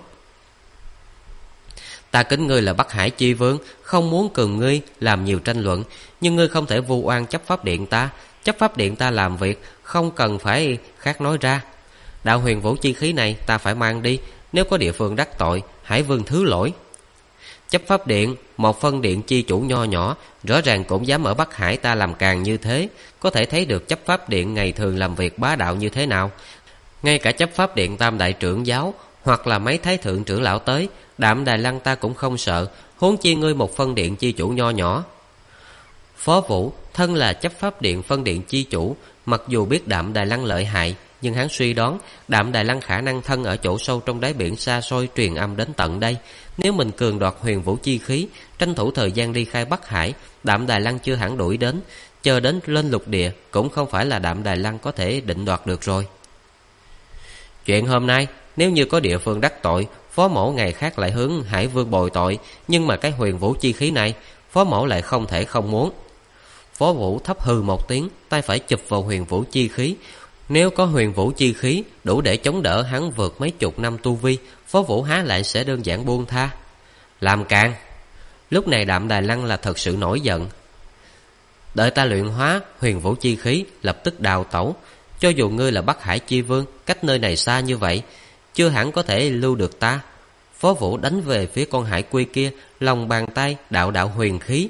ta kính ngươi là Bắc Hải chi vương, không muốn cùng ngươi làm nhiều tranh luận, nhưng ngươi không thể vu oan chấp pháp điện ta. Chấp pháp điện ta làm việc không cần phải khác nói ra. Đạo huyền vũ chi khí này ta phải mang đi, nếu có địa phương đắc tội, Hải Vương thứ lỗi. Chấp pháp điện, một phân điện chi chủ nho nhỏ, rõ ràng cũng dám ở Bắc Hải ta làm càn như thế, có thể thấy được chấp pháp điện ngày thường làm việc bá đạo như thế nào. Ngay cả chấp pháp điện tam đại trưởng giáo hoặc là mấy thái thượng trưởng lão tới, Đạm Đài Lăng ta cũng không sợ, huống chi ngươi một phân điện chi chủ nho nhỏ. Phó Vũ thân là chấp pháp điện phân điện chi chủ, mặc dù biết Đạm Đài Lăng lợi hại, nhưng hắn suy đoán Đạm Đài Lăng khả năng thân ở chỗ sâu trong đáy biển xa xôi truyền âm đến tận đây. Nếu mình cường đoạt huyền vũ chi khí, tranh thủ thời gian ly khai Bắc Hải, Đạm Đài Lăng chưa hẳn đuổi đến, chờ đến lên lục địa cũng không phải là Đạm Đài Lăng có thể định đoạt được rồi. Chuyện hôm nay nếu như có địa phương đắc tội, Phó mỗ ngày khác lại hướng Hải Vương bồi tội, nhưng mà cái huyền vũ chi khí này Phó mỗ lại không thể không muốn. Phó Vũ thấp hừ một tiếng, tay phải chụp vào huyền vũ chi khí. Nếu có huyền vũ chi khí đủ để chống đỡ hắn vượt mấy chục năm tu vi, Phó Vũ há lại sẽ đơn giản buông tha. Làm càn. Lúc này Đạm Đài Lăng là thật sự nổi giận. Đợi ta luyện hóa huyền vũ chi khí, lập tức đào tẩu. Cho dù ngươi là Bắc Hải chi vương, cách nơi này xa như vậy, chưa hẳn có thể lưu được ta. Phó Vũ đánh về phía con hải quy kia, lòng bàn tay đạo đạo huyền khí,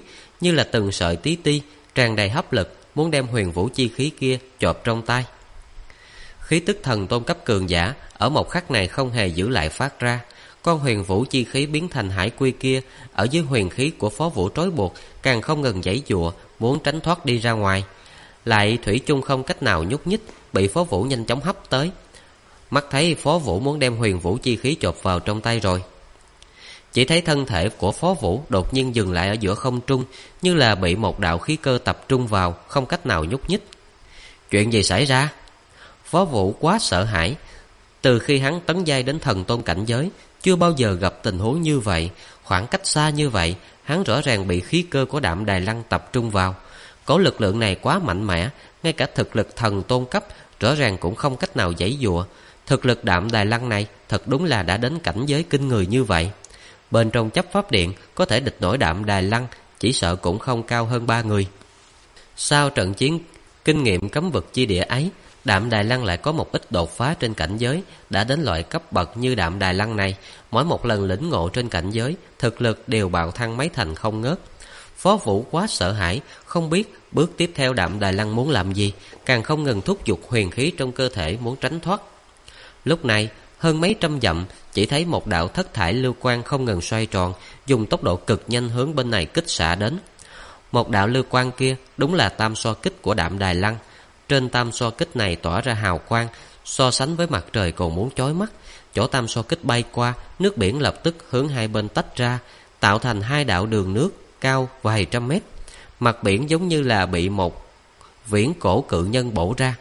như là từng sợi tí ti, tràn đầy hấp lực, muốn đem huyền vũ chi khí kia chộp trong tay. Khí tức thần tôn cấp cường giả ở một khắc này không hề giữ lại phát ra. Con huyền vũ chi khí biến thành hải quy kia ở dưới huyền khí của Phó Vũ trói buộc, càng không ngừng giãy giụa muốn tránh thoát đi ra ngoài, lại thủy chung không cách nào nhúc nhích, bị Phó Vũ nhanh chóng hấp tới. Mắt thấy Phó Vũ muốn đem huyền vũ chi khí chộp vào trong tay rồi. Chỉ thấy thân thể của Phó Vũ đột nhiên dừng lại ở giữa không trung, như là bị một đạo khí cơ tập trung vào, không cách nào nhúc nhích. Chuyện gì xảy ra? Phó Vũ quá sợ hãi. Từ khi hắn tấn giai đến thần tôn cảnh giới, chưa bao giờ gặp tình huống như vậy. Khoảng cách xa như vậy, hắn rõ ràng bị khí cơ của Đạm Đài Lăng tập trung vào. Cổ lực lượng này quá mạnh mẽ, ngay cả thực lực thần tôn cấp rõ ràng cũng không cách nào giãy giụa. Thực lực Đạm Đài Lăng này thật đúng là đã đến cảnh giới kinh người như vậy. Bên trong chấp pháp điện có thể địch nổi Đạm Đài Lăng, chỉ sợ cũng không cao hơn 3 người. Sau trận chiến kinh nghiệm cấm vực chi địa ấy, Đạm Đài Lăng lại có một ít đột phá trên cảnh giới, đã đến loại cấp bậc như Đạm Đài Lăng này, mỗi một lần lĩnh ngộ trên cảnh giới, thực lực đều bạo thăng mấy thành không ngớt. Phó Vũ quá sợ hãi, không biết bước tiếp theo Đạm Đài Lăng muốn làm gì, càng không ngừng thúc giục huyền khí trong cơ thể muốn tránh thoát. Lúc này, hơn mấy trăm dặm, chỉ thấy một đạo thất thải lưu quang không ngừng xoay tròn, dùng tốc độ cực nhanh hướng bên này kích xạ đến. Một đạo lưu quang kia đúng là tam so kích của Đạm Đài Lăng. Trên tam so kích này tỏa ra hào quang, so sánh với mặt trời còn muốn chói mắt. Chỗ tam so kích bay qua, nước biển lập tức hướng hai bên tách ra, tạo thành hai đạo đường nước cao vài trăm mét. Mặt biển giống như là bị một viễn cổ cự nhân bổ ra.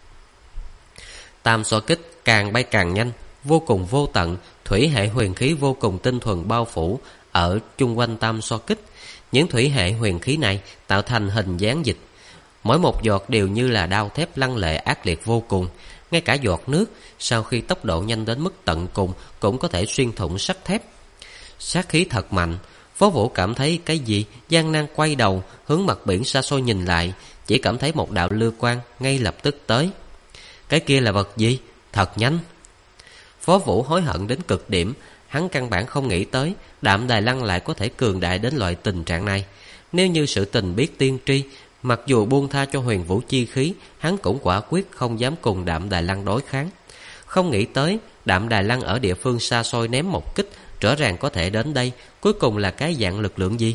Tam so kích càng bay càng nhanh, vô cùng vô tận, thủy hệ huyền khí vô cùng tinh thuần bao phủ ở chung quanh tam so kích. Những thủy hệ huyền khí này tạo thành hình dáng dịch, mỗi một giọt đều như là đao thép lăng lệ ác liệt vô cùng. Ngay cả giọt nước sau khi tốc độ nhanh đến mức tận cùng cũng có thể xuyên thủng sắt thép. Sát khí thật mạnh. Phó Vũ cảm thấy cái gì, gian nan quay đầu hướng mặt biển xa xôi nhìn lại, chỉ cảm thấy một đạo lưu quang ngay lập tức tới. Cái kia là vật gì? Thật nhanh. Phó Vũ hối hận đến cực điểm. Hắn căn bản không nghĩ tới Đạm Đài Lăng lại có thể cường đại đến loại tình trạng này. Nếu như sự tình biết tiên tri, mặc dù buông tha cho huyền vũ chi khí, hắn cũng quả quyết không dám cùng Đạm Đài Lăng đối kháng. Không nghĩ tới Đạm Đài Lăng ở địa phương xa xôi ném một kích, rõ ràng có thể đến đây, cuối cùng là cái dạng lực lượng gì?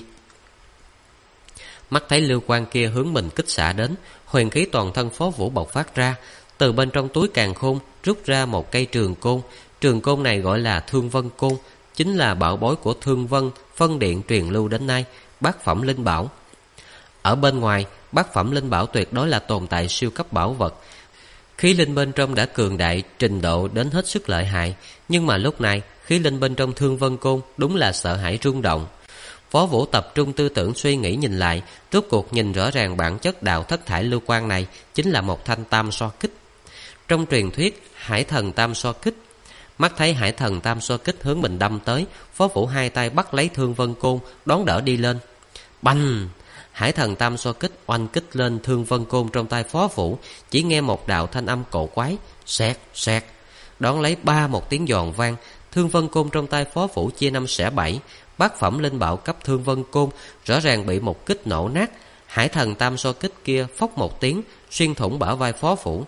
Mắt thấy lưu quang kia hướng mình kích xạ đến, huyền khí toàn thân Phó Vũ bộc phát ra. Từ bên trong túi càn khôn rút ra một cây trường côn. Trường côn này gọi là Thương Vân Côn, chính là bảo bối của Thương Vân phân điện truyền lưu đến nay, bát phẩm linh bảo. Ở bên ngoài, bát phẩm linh bảo tuyệt đối là tồn tại siêu cấp bảo vật. Khí linh bên trong đã cường đại trình độ đến hết sức lợi hại, nhưng mà lúc này khí linh bên trong Thương Vân Côn đúng là sợ hãi rung động. Phó Vũ tập trung tư tưởng suy nghĩ nhìn lại, rốt cuộc nhìn rõ ràng bản chất đạo thất thải lưu quang này chính là một thanh tam so kích. Trong truyền thuyết hải thần tam so kích. Mắt thấy hải thần tam so kích hướng mình đâm tới, Phó Vũ hai tay bắt lấy Thương Vân Côn đón đỡ đi lên. Bành! Hải thần tam so kích oanh kích lên Thương Vân Côn trong tay Phó Vũ, chỉ nghe một đạo thanh âm cổ quái, xẹt xẹt, đón lấy ba một tiếng giòn vang. Thương Vân Côn trong tay Phó Vũ chia năm xẻ bảy. Bát phẩm linh bảo cấp Thương Vân Côn rõ ràng bị một kích nổ nát. Hải thần tam so kích kia phốc một tiếng xuyên thủng bả vai Phó Vũ.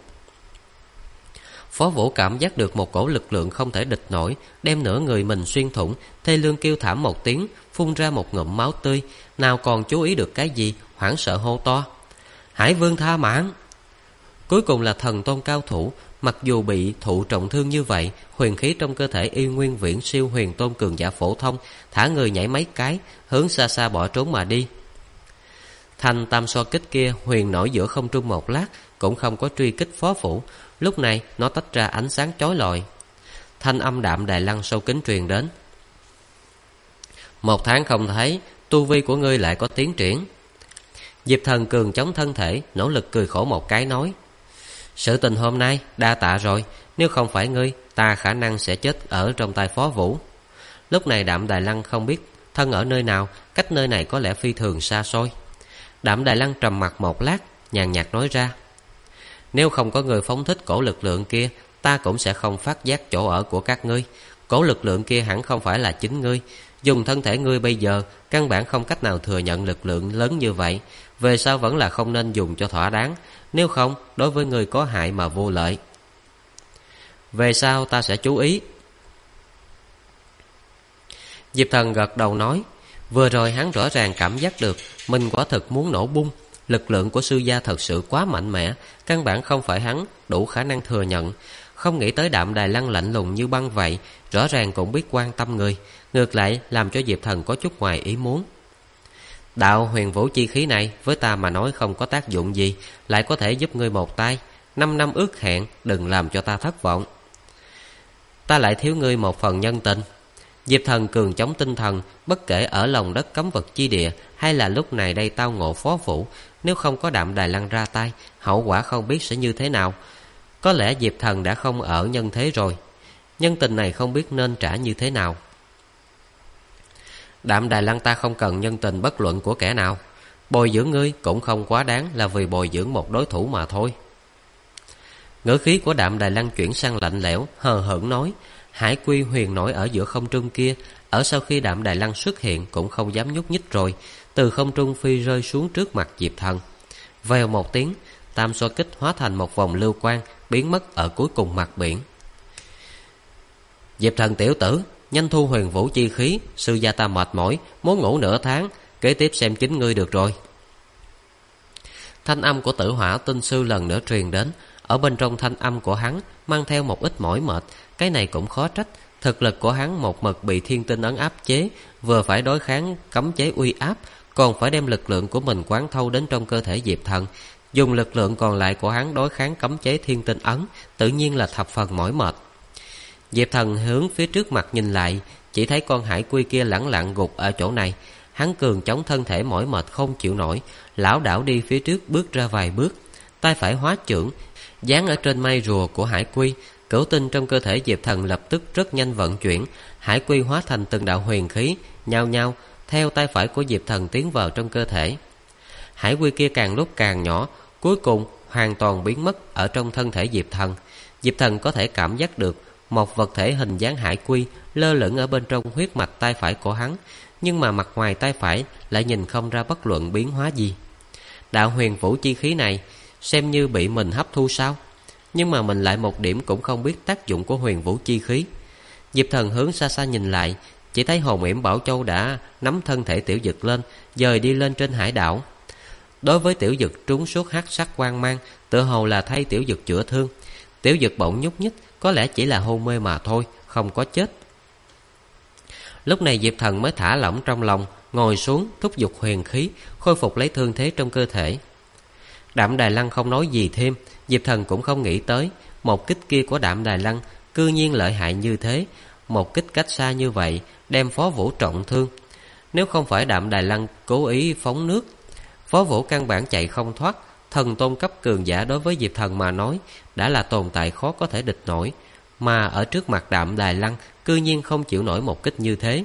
Phó Vũ cảm giác được một cổ lực lượng không thể địch nổi, đem nửa người mình xuyên thủng, thê lương kêu thảm một tiếng, phun ra một ngụm máu tươi, nào còn chú ý được cái gì, hoảng sợ hô to: Hải Vương tha mạng! Cuối cùng là thần tôn cao thủ, mặc dù bị thụ trọng thương như vậy, huyền khí trong cơ thể y nguyên viễn siêu huyền tôn cường giả phổ thông, thả người nhảy mấy cái, hướng xa xa bỏ trốn mà đi. Thanh tam so kích kia huyền nổi giữa không trung một lát, cũng không có truy kích Phó Vũ. Lúc này nó tách ra ánh sáng chói lọi. Thanh âm Đạm Đài Lăng sâu kín truyền đến: 1 tháng không thấy, tu vi của ngươi lại có tiến triển. Diệp Thần cường chống thân thể, nỗ lực cười khổ một cái nói: Sự tình hôm nay đa tạ rồi, nếu không phải ngươi, ta khả năng sẽ chết ở trong tay Phó Vũ. Lúc này Đạm Đài Lăng không biết thân ở nơi nào, cách nơi này có lẽ phi thường xa xôi. Đạm Đài Lăng trầm mặc một lát, nhàn nhạt nói ra: Nếu không có người phóng thích cổ lực lượng kia, ta cũng sẽ không phát giác chỗ ở của các ngươi. Cổ lực lượng kia hẳn không phải là chính ngươi. Dùng thân thể ngươi bây giờ, căn bản không cách nào thừa nhận lực lượng lớn như vậy. Về sau vẫn là không nên dùng cho thỏa đáng, nếu không đối với ngươi có hại mà vô lợi. Về sau ta sẽ chú ý. Diệp Thần gật đầu nói. Vừa rồi hắn rõ ràng cảm giác được mình quả thực muốn nổ bung. Lực lượng của sư gia thật sự quá mạnh mẽ, căn bản không phải hắn đủ khả năng thừa nhận. Không nghĩ tới Đạm Đài Lăng lạnh lùng như băng vậy, rõ ràng cũng biết quan tâm người, ngược lại làm cho Diệp Thần có chút ngoài ý muốn. Đạo huyền vũ chi khí này với ta mà nói không có tác dụng gì, lại có thể giúp ngươi một tay. 5 năm ước hẹn, đừng làm cho ta thất vọng. Ta lại thiếu ngươi một phần nhân tình. Diệp Thần cường chống tinh thần, bất kể ở lòng đất cấm vật chi địa hay là lúc này đây tao ngộ Phó Vũ, nếu không có Đạm Đài Lăng ra tay, hậu quả không biết sẽ như thế nào. Có lẽ Diệp Thần đã không ở nhân thế rồi, nhân tình này không biết nên trả như thế nào. Đạm Đài Lăng ta không cần nhân tình bất luận của kẻ nào, bồi dưỡng ngươi cũng không quá đáng là vì bồi dưỡng một đối thủ mà thôi. Ngữ khí của Đạm Đài Lăng chuyển sang lạnh lẽo, hờ hững nói. Hải quy huyền nổi ở giữa không trung kia, ở sau khi Đạm Đài Lăng xuất hiện cũng không dám nhúc nhích rồi, từ không trung phi rơi xuống trước mặt Diệp Thần. Vèo một tiếng, tam xoa kích hóa thành một vòng lưu quang, biến mất ở cuối cùng mặt biển. Diệp Thần tiểu tử, nhanh thu huyền vũ chi khí, sư gia ta mệt mỏi, muốn ngủ nửa tháng, kế tiếp xem chính ngươi được rồi. Thanh âm của Tử Hỏa Tinh Sư lần nữa truyền đến, ở bên trong thanh âm của hắn mang theo một ít mỏi mệt. Cái này cũng khó trách, thực lực của hắn một mực bị thiên tinh ấn áp chế, vừa phải đối kháng cấm chế uy áp, còn phải đem lực lượng của mình quán thâu đến trong cơ thể Diệp Thần, dùng lực lượng còn lại của hắn đối kháng cấm chế thiên tinh ấn, tự nhiên là thập phần mỏi mệt. Diệp Thần hướng phía trước mặt nhìn lại, chỉ thấy con hải quy kia lẳng lặng gục ở chỗ này. Hắn cường chống thân thể mỏi mệt không chịu nổi, lảo đảo đi phía trước bước ra vài bước, tay phải hóa chưởng dán ở trên mai rùa của hải quy. Cửu tinh trong cơ thể Diệp Thần lập tức rất nhanh vận chuyển, hải quy hóa thành từng đạo huyền khí, nhao nhao theo tay phải của Diệp Thần tiến vào trong cơ thể. Hải quy kia càng lúc càng nhỏ, cuối cùng hoàn toàn biến mất ở trong thân thể Diệp Thần. Diệp Thần có thể cảm giác được một vật thể hình dáng hải quy lơ lửng ở bên trong huyết mạch tay phải của hắn, nhưng mà mặt ngoài tay phải lại nhìn không ra bất luận biến hóa gì. Đạo huyền vũ chi khí này xem như bị mình hấp thu sao? Nhưng mà mình lại một điểm cũng không biết tác dụng của huyền vũ chi khí. Diệp Thần hướng xa xa nhìn lại, chỉ thấy Hồn Yểm Bảo Châu đã nắm thân thể Tiểu Dực lên, dời đi lên trên hải đảo. Đối với Tiểu Dực trúng suốt hắc sắc quang mang, tựa hồ là thay Tiểu Dực chữa thương. Tiểu Dực bỗng nhúc nhích, có lẽ chỉ là hôn mê mà thôi, không có chết. Lúc này Diệp Thần mới thả lỏng trong lòng, ngồi xuống thúc giục huyền khí, khôi phục lấy thương thế trong cơ thể. Đạm Đài Lăng không nói gì thêm, Diệp Thần cũng không nghĩ tới một kích kia của Đạm Đài Lăng cư nhiên lợi hại như thế, một kích cách xa như vậy đem Phó Vũ trọng thương. Nếu không phải Đạm Đài Lăng cố ý phóng nước, Phó Vũ căn bản chạy không thoát. Thần tôn cấp cường giả đối với Diệp Thần mà nói đã là tồn tại khó có thể địch nổi, mà ở trước mặt Đạm Đài Lăng cư nhiên không chịu nổi một kích như thế.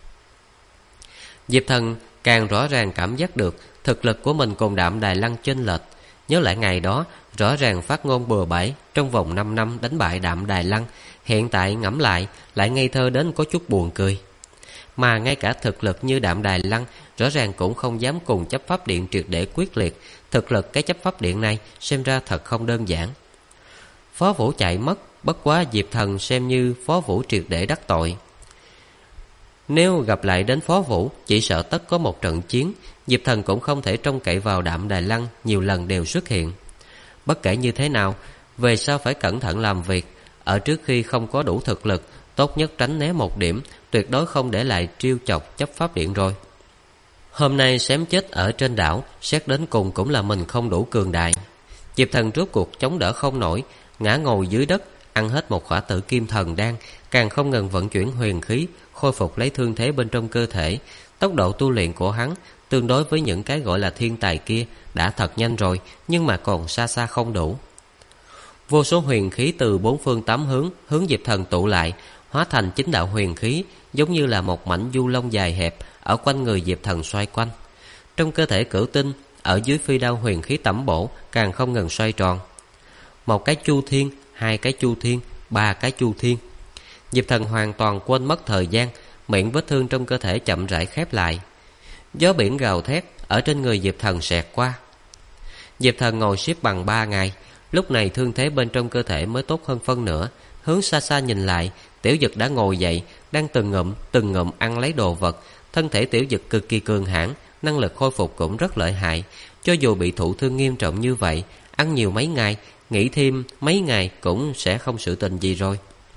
Diệp Thần càng rõ ràng cảm giác được thực lực của mình cùng Đạm Đài Lăng chênh lệch. Nhớ lại ngày đó rõ ràng phát ngôn bừa bãi trong vòng 5 năm đánh bại Đạm Đài Lăng, hiện tại ngẫm lại lại ngây thơ đến có chút buồn cười. Mà ngay cả thực lực như Đạm Đài Lăng rõ ràng cũng không dám cùng chấp pháp điện triệt để quyết liệt. Thực lực cái chấp pháp điện này xem ra thật không đơn giản. Phó Vũ chạy mất, bất quá Diệp Thần xem như Phó Vũ triệt để đắc tội. Nếu gặp lại đến Phó Vũ, chỉ sợ tất có một trận chiến. Diệp Thần cũng không thể trông cậy vào Đạm Đài Lăng nhiều lần đều xuất hiện. Bất kể như thế nào, về sau phải cẩn thận làm việc. Ở trước khi không có đủ thực lực, tốt nhất tránh né một điểm, tuyệt đối không để lại trêu chọc chấp pháp điện rồi. Hôm nay xém chết ở trên đảo, xét đến cùng cũng là mình không đủ cường đại. Diệp Thần rốt cuộc chống đỡ không nổi, ngã ngồi dưới đất, ăn hết một khỏa tử kim thần đan, càng không ngừng vận chuyển huyền khí, khôi phục lấy thương thế bên trong cơ thể. Tốc độ tu luyện của hắn tương đối với những cái gọi là thiên tài kia đã thật nhanh rồi, nhưng mà còn xa xa không đủ. Vô số huyền khí từ bốn phương tám hướng hướng Diệp Thần tụ lại, hóa thành 9 đạo huyền khí, giống như là một mảnh du long dài hẹp ở quanh người Diệp Thần xoay quanh. Trong cơ thể Cửu Tinh, ở dưới phi đao huyền khí tẩm bổ càng không ngừng xoay tròn. Một cái chu thiên, 2 cái chu thiên, 3 cái chu thiên. Diệp Thần hoàn toàn quên mất thời gian, miệng vết thương trong cơ thể chậm rãi khép lại. Gió biển gào thét ở trên người Diệp Thần xẹt qua. Diệp Thần ngồi xếp bằng 3 ngày, lúc này thương thế bên trong cơ thể mới tốt hơn phân nửa. Hướng xa xa nhìn lại, Tiểu Dực đã ngồi dậy, đang từng ngụm ăn lấy đồ vật. Thân thể Tiểu Dực cực kỳ cường hãn, năng lực khôi phục cũng rất lợi hại. Cho dù bị thụ thương nghiêm trọng như vậy, ăn nhiều mấy ngày, nghỉ thêm mấy ngày cũng sẽ không sự tình gì rồi.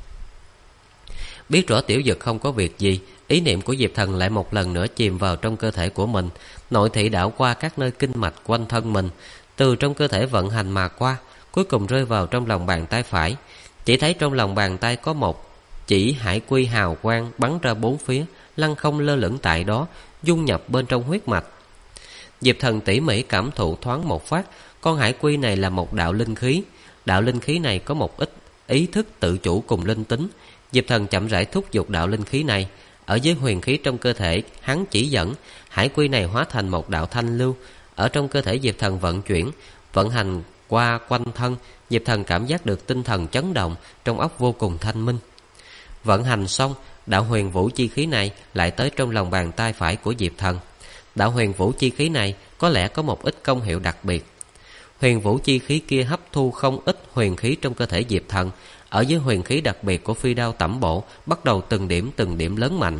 Biết rõ Tiểu Dực không có việc gì, ý niệm của Diệp Thần lại một lần nữa chìm vào trong cơ thể của mình. Nội thị đảo qua các nơi kinh mạch quanh thân mình, từ trong cơ thể vận hành mà qua, cuối cùng rơi vào trong lòng bàn tay phải. Chỉ thấy trong lòng bàn tay có một chỉ hải quy hào quang bắn ra bốn phía, lăng không lơ lửng tại đó, dung nhập bên trong huyết mạch. Diệp Thần tỉ mỉ cảm thụ thoáng một phát, con hải quy này là một đạo linh khí. Đạo linh khí này có một ít ý thức tự chủ cùng linh tính. Diệp Thần chậm rãi thúc giục đạo linh khí này. Ở dưới huyền khí trong cơ thể hắn chỉ dẫn, hải quy này hóa thành một đạo thanh lưu ở trong cơ thể Diệp Thần vận chuyển, vận hành qua quanh thân. Diệp Thần cảm giác được tinh thần chấn động, trong óc vô cùng thanh minh. Vận hành xong, đạo huyền vũ chi khí này lại tới trong lòng bàn tay phải của Diệp Thần. Đạo huyền vũ chi khí này có lẽ có một ít công hiệu đặc biệt. Huyền vũ chi khí kia hấp thu không ít huyền khí trong cơ thể Diệp Thần. Ở dưới huyền khí đặc biệt của phi đao tẩm bổ, bắt đầu từng điểm lớn mạnh.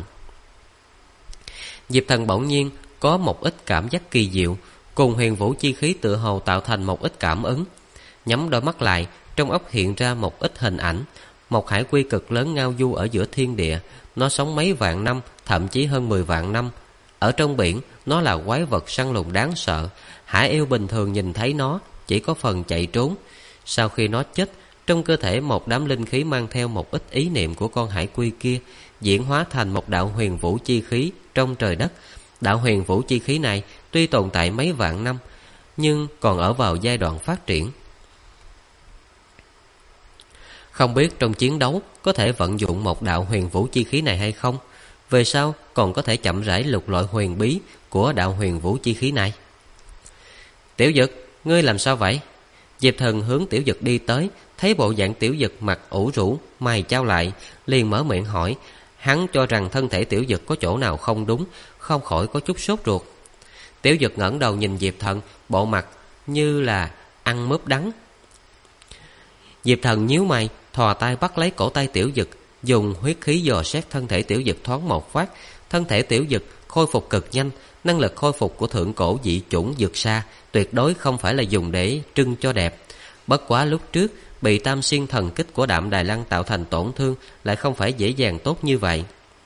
Diệp Thần bỗng nhiên có một ít cảm giác kỳ diệu, cùng huyền vũ chi khí tựa hồ tạo thành một ít cảm ứng. Nhắm đôi mắt lại, trong óc hiện ra một ít hình ảnh. Một hải quy cực lớn ngao du ở giữa thiên địa. Nó sống mấy vạn năm, thậm chí hơn 10 vạn năm. Ở trong biển, nó là quái vật săn lùng đáng sợ. Hải yêu bình thường nhìn thấy nó chỉ có phần chạy trốn. Sau khi nó chết, trong cơ thể một đám linh khí mang theo một ít ý niệm của con hải quy kia, diễn hóa thành một đạo huyền vũ chi khí trong trời đất. Đạo huyền vũ chi khí này tuy tồn tại mấy vạn năm, nhưng còn ở vào giai đoạn phát triển. Không biết trong chiến đấu có thể vận dụng một đạo huyền vũ chi khí này hay không? Về sau còn có thể chậm rãi lục lọi huyền bí của đạo huyền vũ chi khí này. Tiểu Dực, ngươi làm sao vậy? Diệp Thần hướng Tiểu Dực đi tới, thấy bộ dạng Tiểu Dực mặt ủ rũ, mày chau lại, liền mở miệng hỏi. Hắn cho rằng thân thể Tiểu Dực có chỗ nào không đúng, không khỏi có chút sốt ruột. Tiểu Dực ngẩng đầu nhìn Diệp Thần, bộ mặt như là ăn mướp đắng. Diệp Thần nhíu mày, thò tay bắt lấy cổ tay Tiểu Dực, dùng huyết khí dò xét thân thể Tiểu Dực thoáng một phát. Thân thể Tiểu Dực khôi phục cực nhanh, năng lực khôi phục của thượng cổ dị chủng Dực Sa tuyệt đối không phải là dùng để trưng cho đẹp. Bất quá lúc trước bị tam xuyên thần kích của Đạm Đài Lăng tạo thành tổn thương lại không phải dễ dàng tốt như vậy.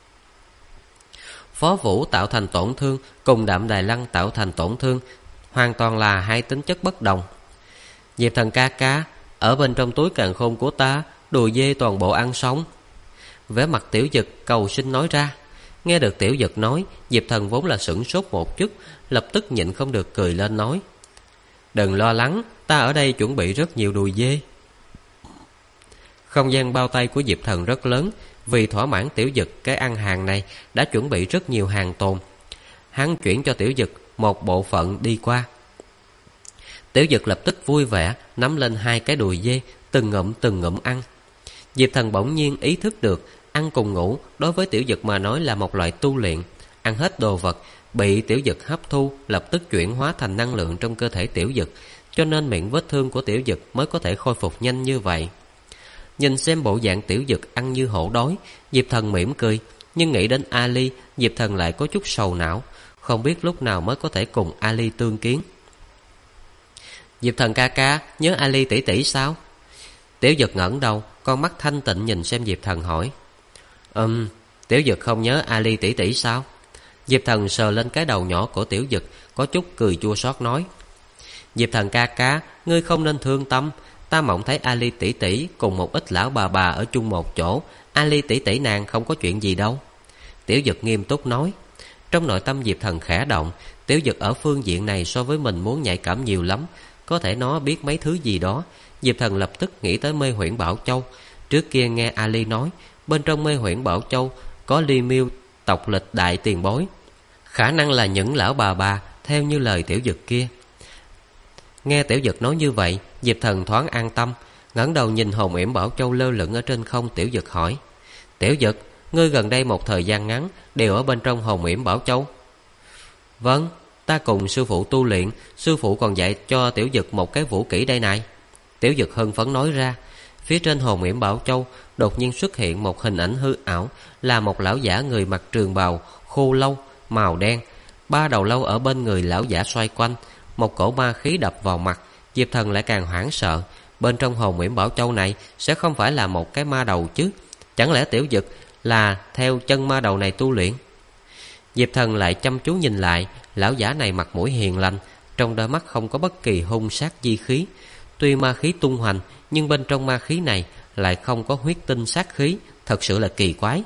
Phó Vũ tạo thành tổn thương cùng Đạm Đài Lăng tạo thành tổn thương hoàn toàn là hai tính chất bất đồng. Diệp Thần ca ca, ở bên trong túi càn khôn của ta, đùi dê toàn bộ ăn sống. Vẻ mặt Tiểu Dực cầu xin nói ra. Nghe được Tiểu Dực nói, Diệp Thần vốn là sửng sốt một chút, lập tức nhịn không được cười lên nói. Đừng lo lắng, ta ở đây chuẩn bị rất nhiều đùi dê. Không gian bao tay của Diệp Thần rất lớn, vì thỏa mãn Tiểu Dực cái ăn hàng này đã chuẩn bị rất nhiều hàng tồn. Hắn chuyển cho Tiểu Dực một bộ phận đi qua. Tiểu Dực lập tức vui vẻ nắm lên hai cái đùi dê, từng ngụm ăn. Diệp Thần bỗng nhiên ý thức được ăn cùng ngủ đối với Tiểu Dực mà nói là một loại tu luyện. Ăn hết đồ vật bị Tiểu Dực hấp thu, lập tức chuyển hóa thành năng lượng trong cơ thể Tiểu Dực, cho nên miệng vết thương của Tiểu Dực mới có thể khôi phục nhanh như vậy. Nhìn xem bộ dạng Tiểu Dực ăn như hổ đói, Diệp Thần mỉm cười, nhưng nghĩ đến Ali, Diệp Thần lại có chút sầu não, không biết lúc nào mới có thể cùng Ali tương kiến. Diệp Thần ca ca, nhớ Ali tỷ tỷ sao? Tiểu Dực ngẩng đầu, con mắt thanh tịnh nhìn xem Diệp Thần hỏi. Tiểu Dực không nhớ Ali tỷ tỷ sao? Diệp Thần sờ lên cái đầu nhỏ của Tiểu Dực, có chút cười chua xót nói. Diệp Thần ca ca, ngươi không nên thương tâm. Ta mộng thấy Ali tỷ tỷ cùng một ít lão bà ở chung một chỗ. Ali tỷ tỷ nàng không có chuyện gì đâu. Tiểu Dực nghiêm túc nói. Trong nội tâm Diệp Thần khẽ động. Tiểu Dực ở phương diện này so với mình muốn nhạy cảm nhiều lắm. Có thể nó biết mấy thứ gì đó. Diệp Thần lập tức nghĩ tới Mê Huyễn Bảo Châu. Trước kia nghe Ali nói, bên trong Mê Huyễn Bảo Châu có Ly Miêu tộc lịch đại tiền bối, khả năng là những lão bà theo như lời Tiểu Dực kia. Nghe Tiểu Dực nói như vậy, Diệp Thần thoáng an tâm, ngẩng đầu nhìn Hồn Yểm Bảo Châu lơ lửng ở trên không. Tiểu Dực hỏi. Tiểu Dực, ngươi gần đây một thời gian ngắn đều ở bên trong Hồn Yểm Bảo Châu. Vâng, ta cùng sư phụ tu luyện, sư phụ còn dạy cho Tiểu Dực một cái vũ kỹ đây này. Tiểu Dực hưng phấn nói ra. Phía trên Hồn Yểm Bảo Châu đột nhiên xuất hiện một hình ảnh hư ảo, là một lão giả người mặc trường bào khô lâu màu đen, 3 đầu lâu ở bên người lão giả xoay quanh, một cổ ma khí đập vào mặt. Diệp Thần lại càng hoảng sợ, bên trong Hồn Yểm Bảo Châu này sẽ không phải là một cái ma đầu chứ? Chẳng lẽ Tiểu Dực là theo chân ma đầu này tu luyện? Diệp Thần lại chăm chú nhìn lại, lão giả này mặt mũi hiền lành, trong đôi mắt không có bất kỳ hung sát chi khí. Tuy ma khí tung hoành, nhưng bên trong ma khí này lại không có huyết tinh sát khí, thật sự là kỳ quái.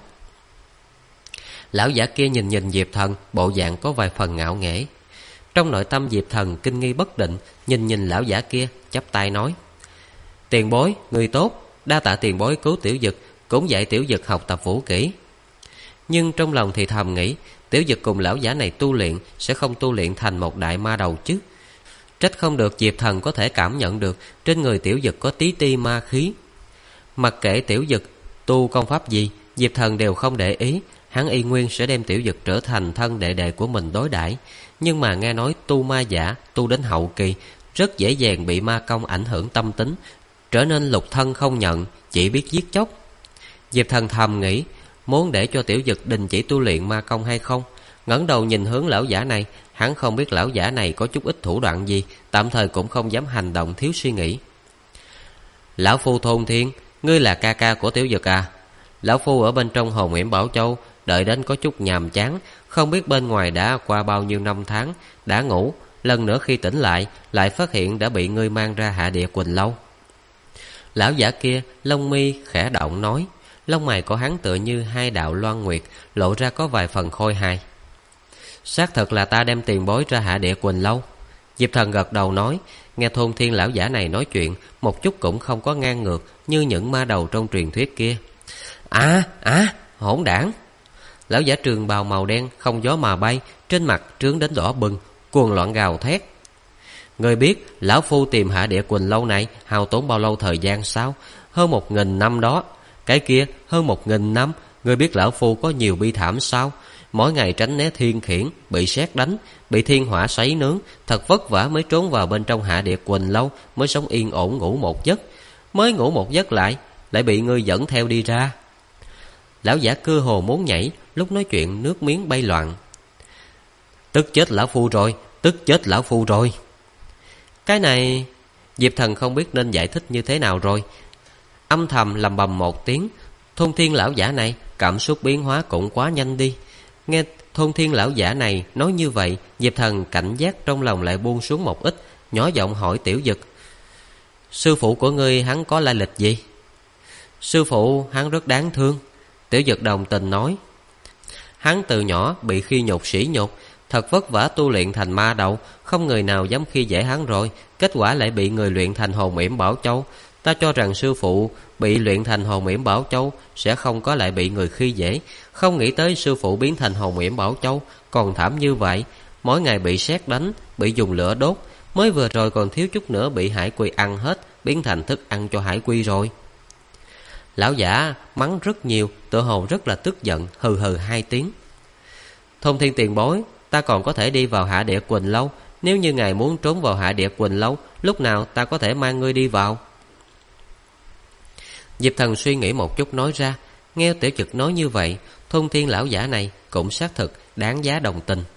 Lão giả kia nhìn Diệp Thần, bộ dạng có vài phần ngạo nghễ. Trong nội tâm Diệp Thần kinh nghi bất định, nhìn lão giả kia, chắp tay nói: Tiền bối, người tốt, đa tạ tiền bối cứu Tiểu Dực, cũng dạy Tiểu Dực học tập vũ kỹ. Nhưng trong lòng thì thầm nghĩ, Tiểu Dực cùng lão giả này tu luyện sẽ không tu luyện thành một đại ma đầu chứ. Trách không được Diệp Thần có thể cảm nhận được trên người Tiểu Dực có tí ti ma khí. Mặc kệ Tiểu Dực tu công pháp gì, Diệp Thần đều không để ý, hắn y nguyên sẽ đem Tiểu Dực trở thành thân đệ đệ của mình đối đãi. Nhưng mà nghe nói tu ma giả tu đến hậu kỳ rất dễ dàng bị ma công ảnh hưởng tâm tính, trở nên lục thân không nhận, chỉ biết giết chóc. Diệp Thần thầm nghĩ, muốn để cho Tiểu Dực đình chỉ tu luyện ma công hay không. Ngẩng đầu nhìn hướng lão giả này, hắn không biết lão giả này có chút ít thủ đoạn gì, tạm thời cũng không dám hành động thiếu suy nghĩ. Lão phu Thôn Thiên, ngươi là ca ca của Tiểu Dực à? Lão phu ở bên trong Hồn Yểm Bảo Châu đợi đến có chút nhàm chán, không biết bên ngoài đã qua bao nhiêu năm tháng, đã ngủ, lần nữa khi tỉnh lại phát hiện đã bị ngươi mang ra Hạ Địa Quỳnh Lâu. Lão giả kia lông mi khẽ động nói, lông mày của hắn tựa như hai đạo loan nguyệt, lộ ra có vài phần khôi hài. Xác thực là ta đem tiền bối ra Hạ Địa Quỳnh Lâu. Diệp Thần gật đầu nói, nghe Thôn Thiên lão giả này nói chuyện một chút cũng không có ngang ngược như những ma đầu trong truyền thuyết kia. Hỗn đản! Lão giả trường bào màu đen không gió mà bay, trên mặt trướng đến đỏ bừng, cuồng loạn gào thét. Người biết lão phu tìm Hạ Địa Quỳnh Lâu này hao tốn bao lâu thời gian sao? Hơn 1000 năm đó. Cái kia hơn 1000 năm, người biết lão phu có nhiều bi thảm sao? Mỗi ngày tránh né thiên khiển, bị sét đánh, bị thiên hỏa sấy nướng, thật vất vả mới trốn vào bên trong Hạ Địa Quỳnh Lâu, mới sống yên ổn ngủ một giấc. Mới ngủ một giấc lại bị ngươi dẫn theo đi ra. Lão giả cơ hồ muốn nhảy, lúc nói chuyện nước miếng bay loạn. Tức chết lão phu rồi, tức chết lão phu rồi. Cái này Diệp Thần không biết nên giải thích như thế nào rồi. Âm thầm lầm bầm một tiếng. Thôn Thiên lão giả này cảm xúc biến hóa cũng quá nhanh đi. Nghe Thôn Thiên lão giả này nói như vậy, Diệp Thần cảnh giác trong lòng lại buông xuống một ít, nhỏ giọng hỏi Tiểu Dực: Sư phụ của ngươi hắn có lai lịch gì? Sư phụ hắn rất đáng thương. Tiểu Dực đồng tình nói. Hắn từ nhỏ bị khi nhục sỉ nhục, thật vất vả tu luyện thành ma đầu, không người nào dám khi dễ hắn rồi, kết quả lại bị người luyện thành Hồn Yểm Bảo Châu. Ta cho rằng sư phụ bị luyện thành Hồn Yểm Bảo Châu sẽ không có lại bị người khi dễ, không nghĩ tới sư phụ biến thành Hồn Yểm Bảo Châu còn thảm như vậy, mỗi ngày bị sét đánh, bị dùng lửa đốt, mới vừa rồi còn thiếu chút nữa bị hải quy ăn hết, biến thành thức ăn cho hải quy rồi. Lão giả mắng rất nhiều, tựa hồ rất là tức giận, hừ hừ 2 tiếng. Thôn Thiên tiền bối, ta còn có thể đi vào Hạ Địa Quỳnh Lâu, nếu như ngài muốn trốn vào Hạ Địa Quỳnh Lâu, lúc nào ta có thể mang ngươi đi vào? Diệp Thần suy nghĩ một chút nói ra. Nghe Tiểu Dực nói như vậy, Thôn Thiên lão giả này cũng xác thực đáng giá đồng tình.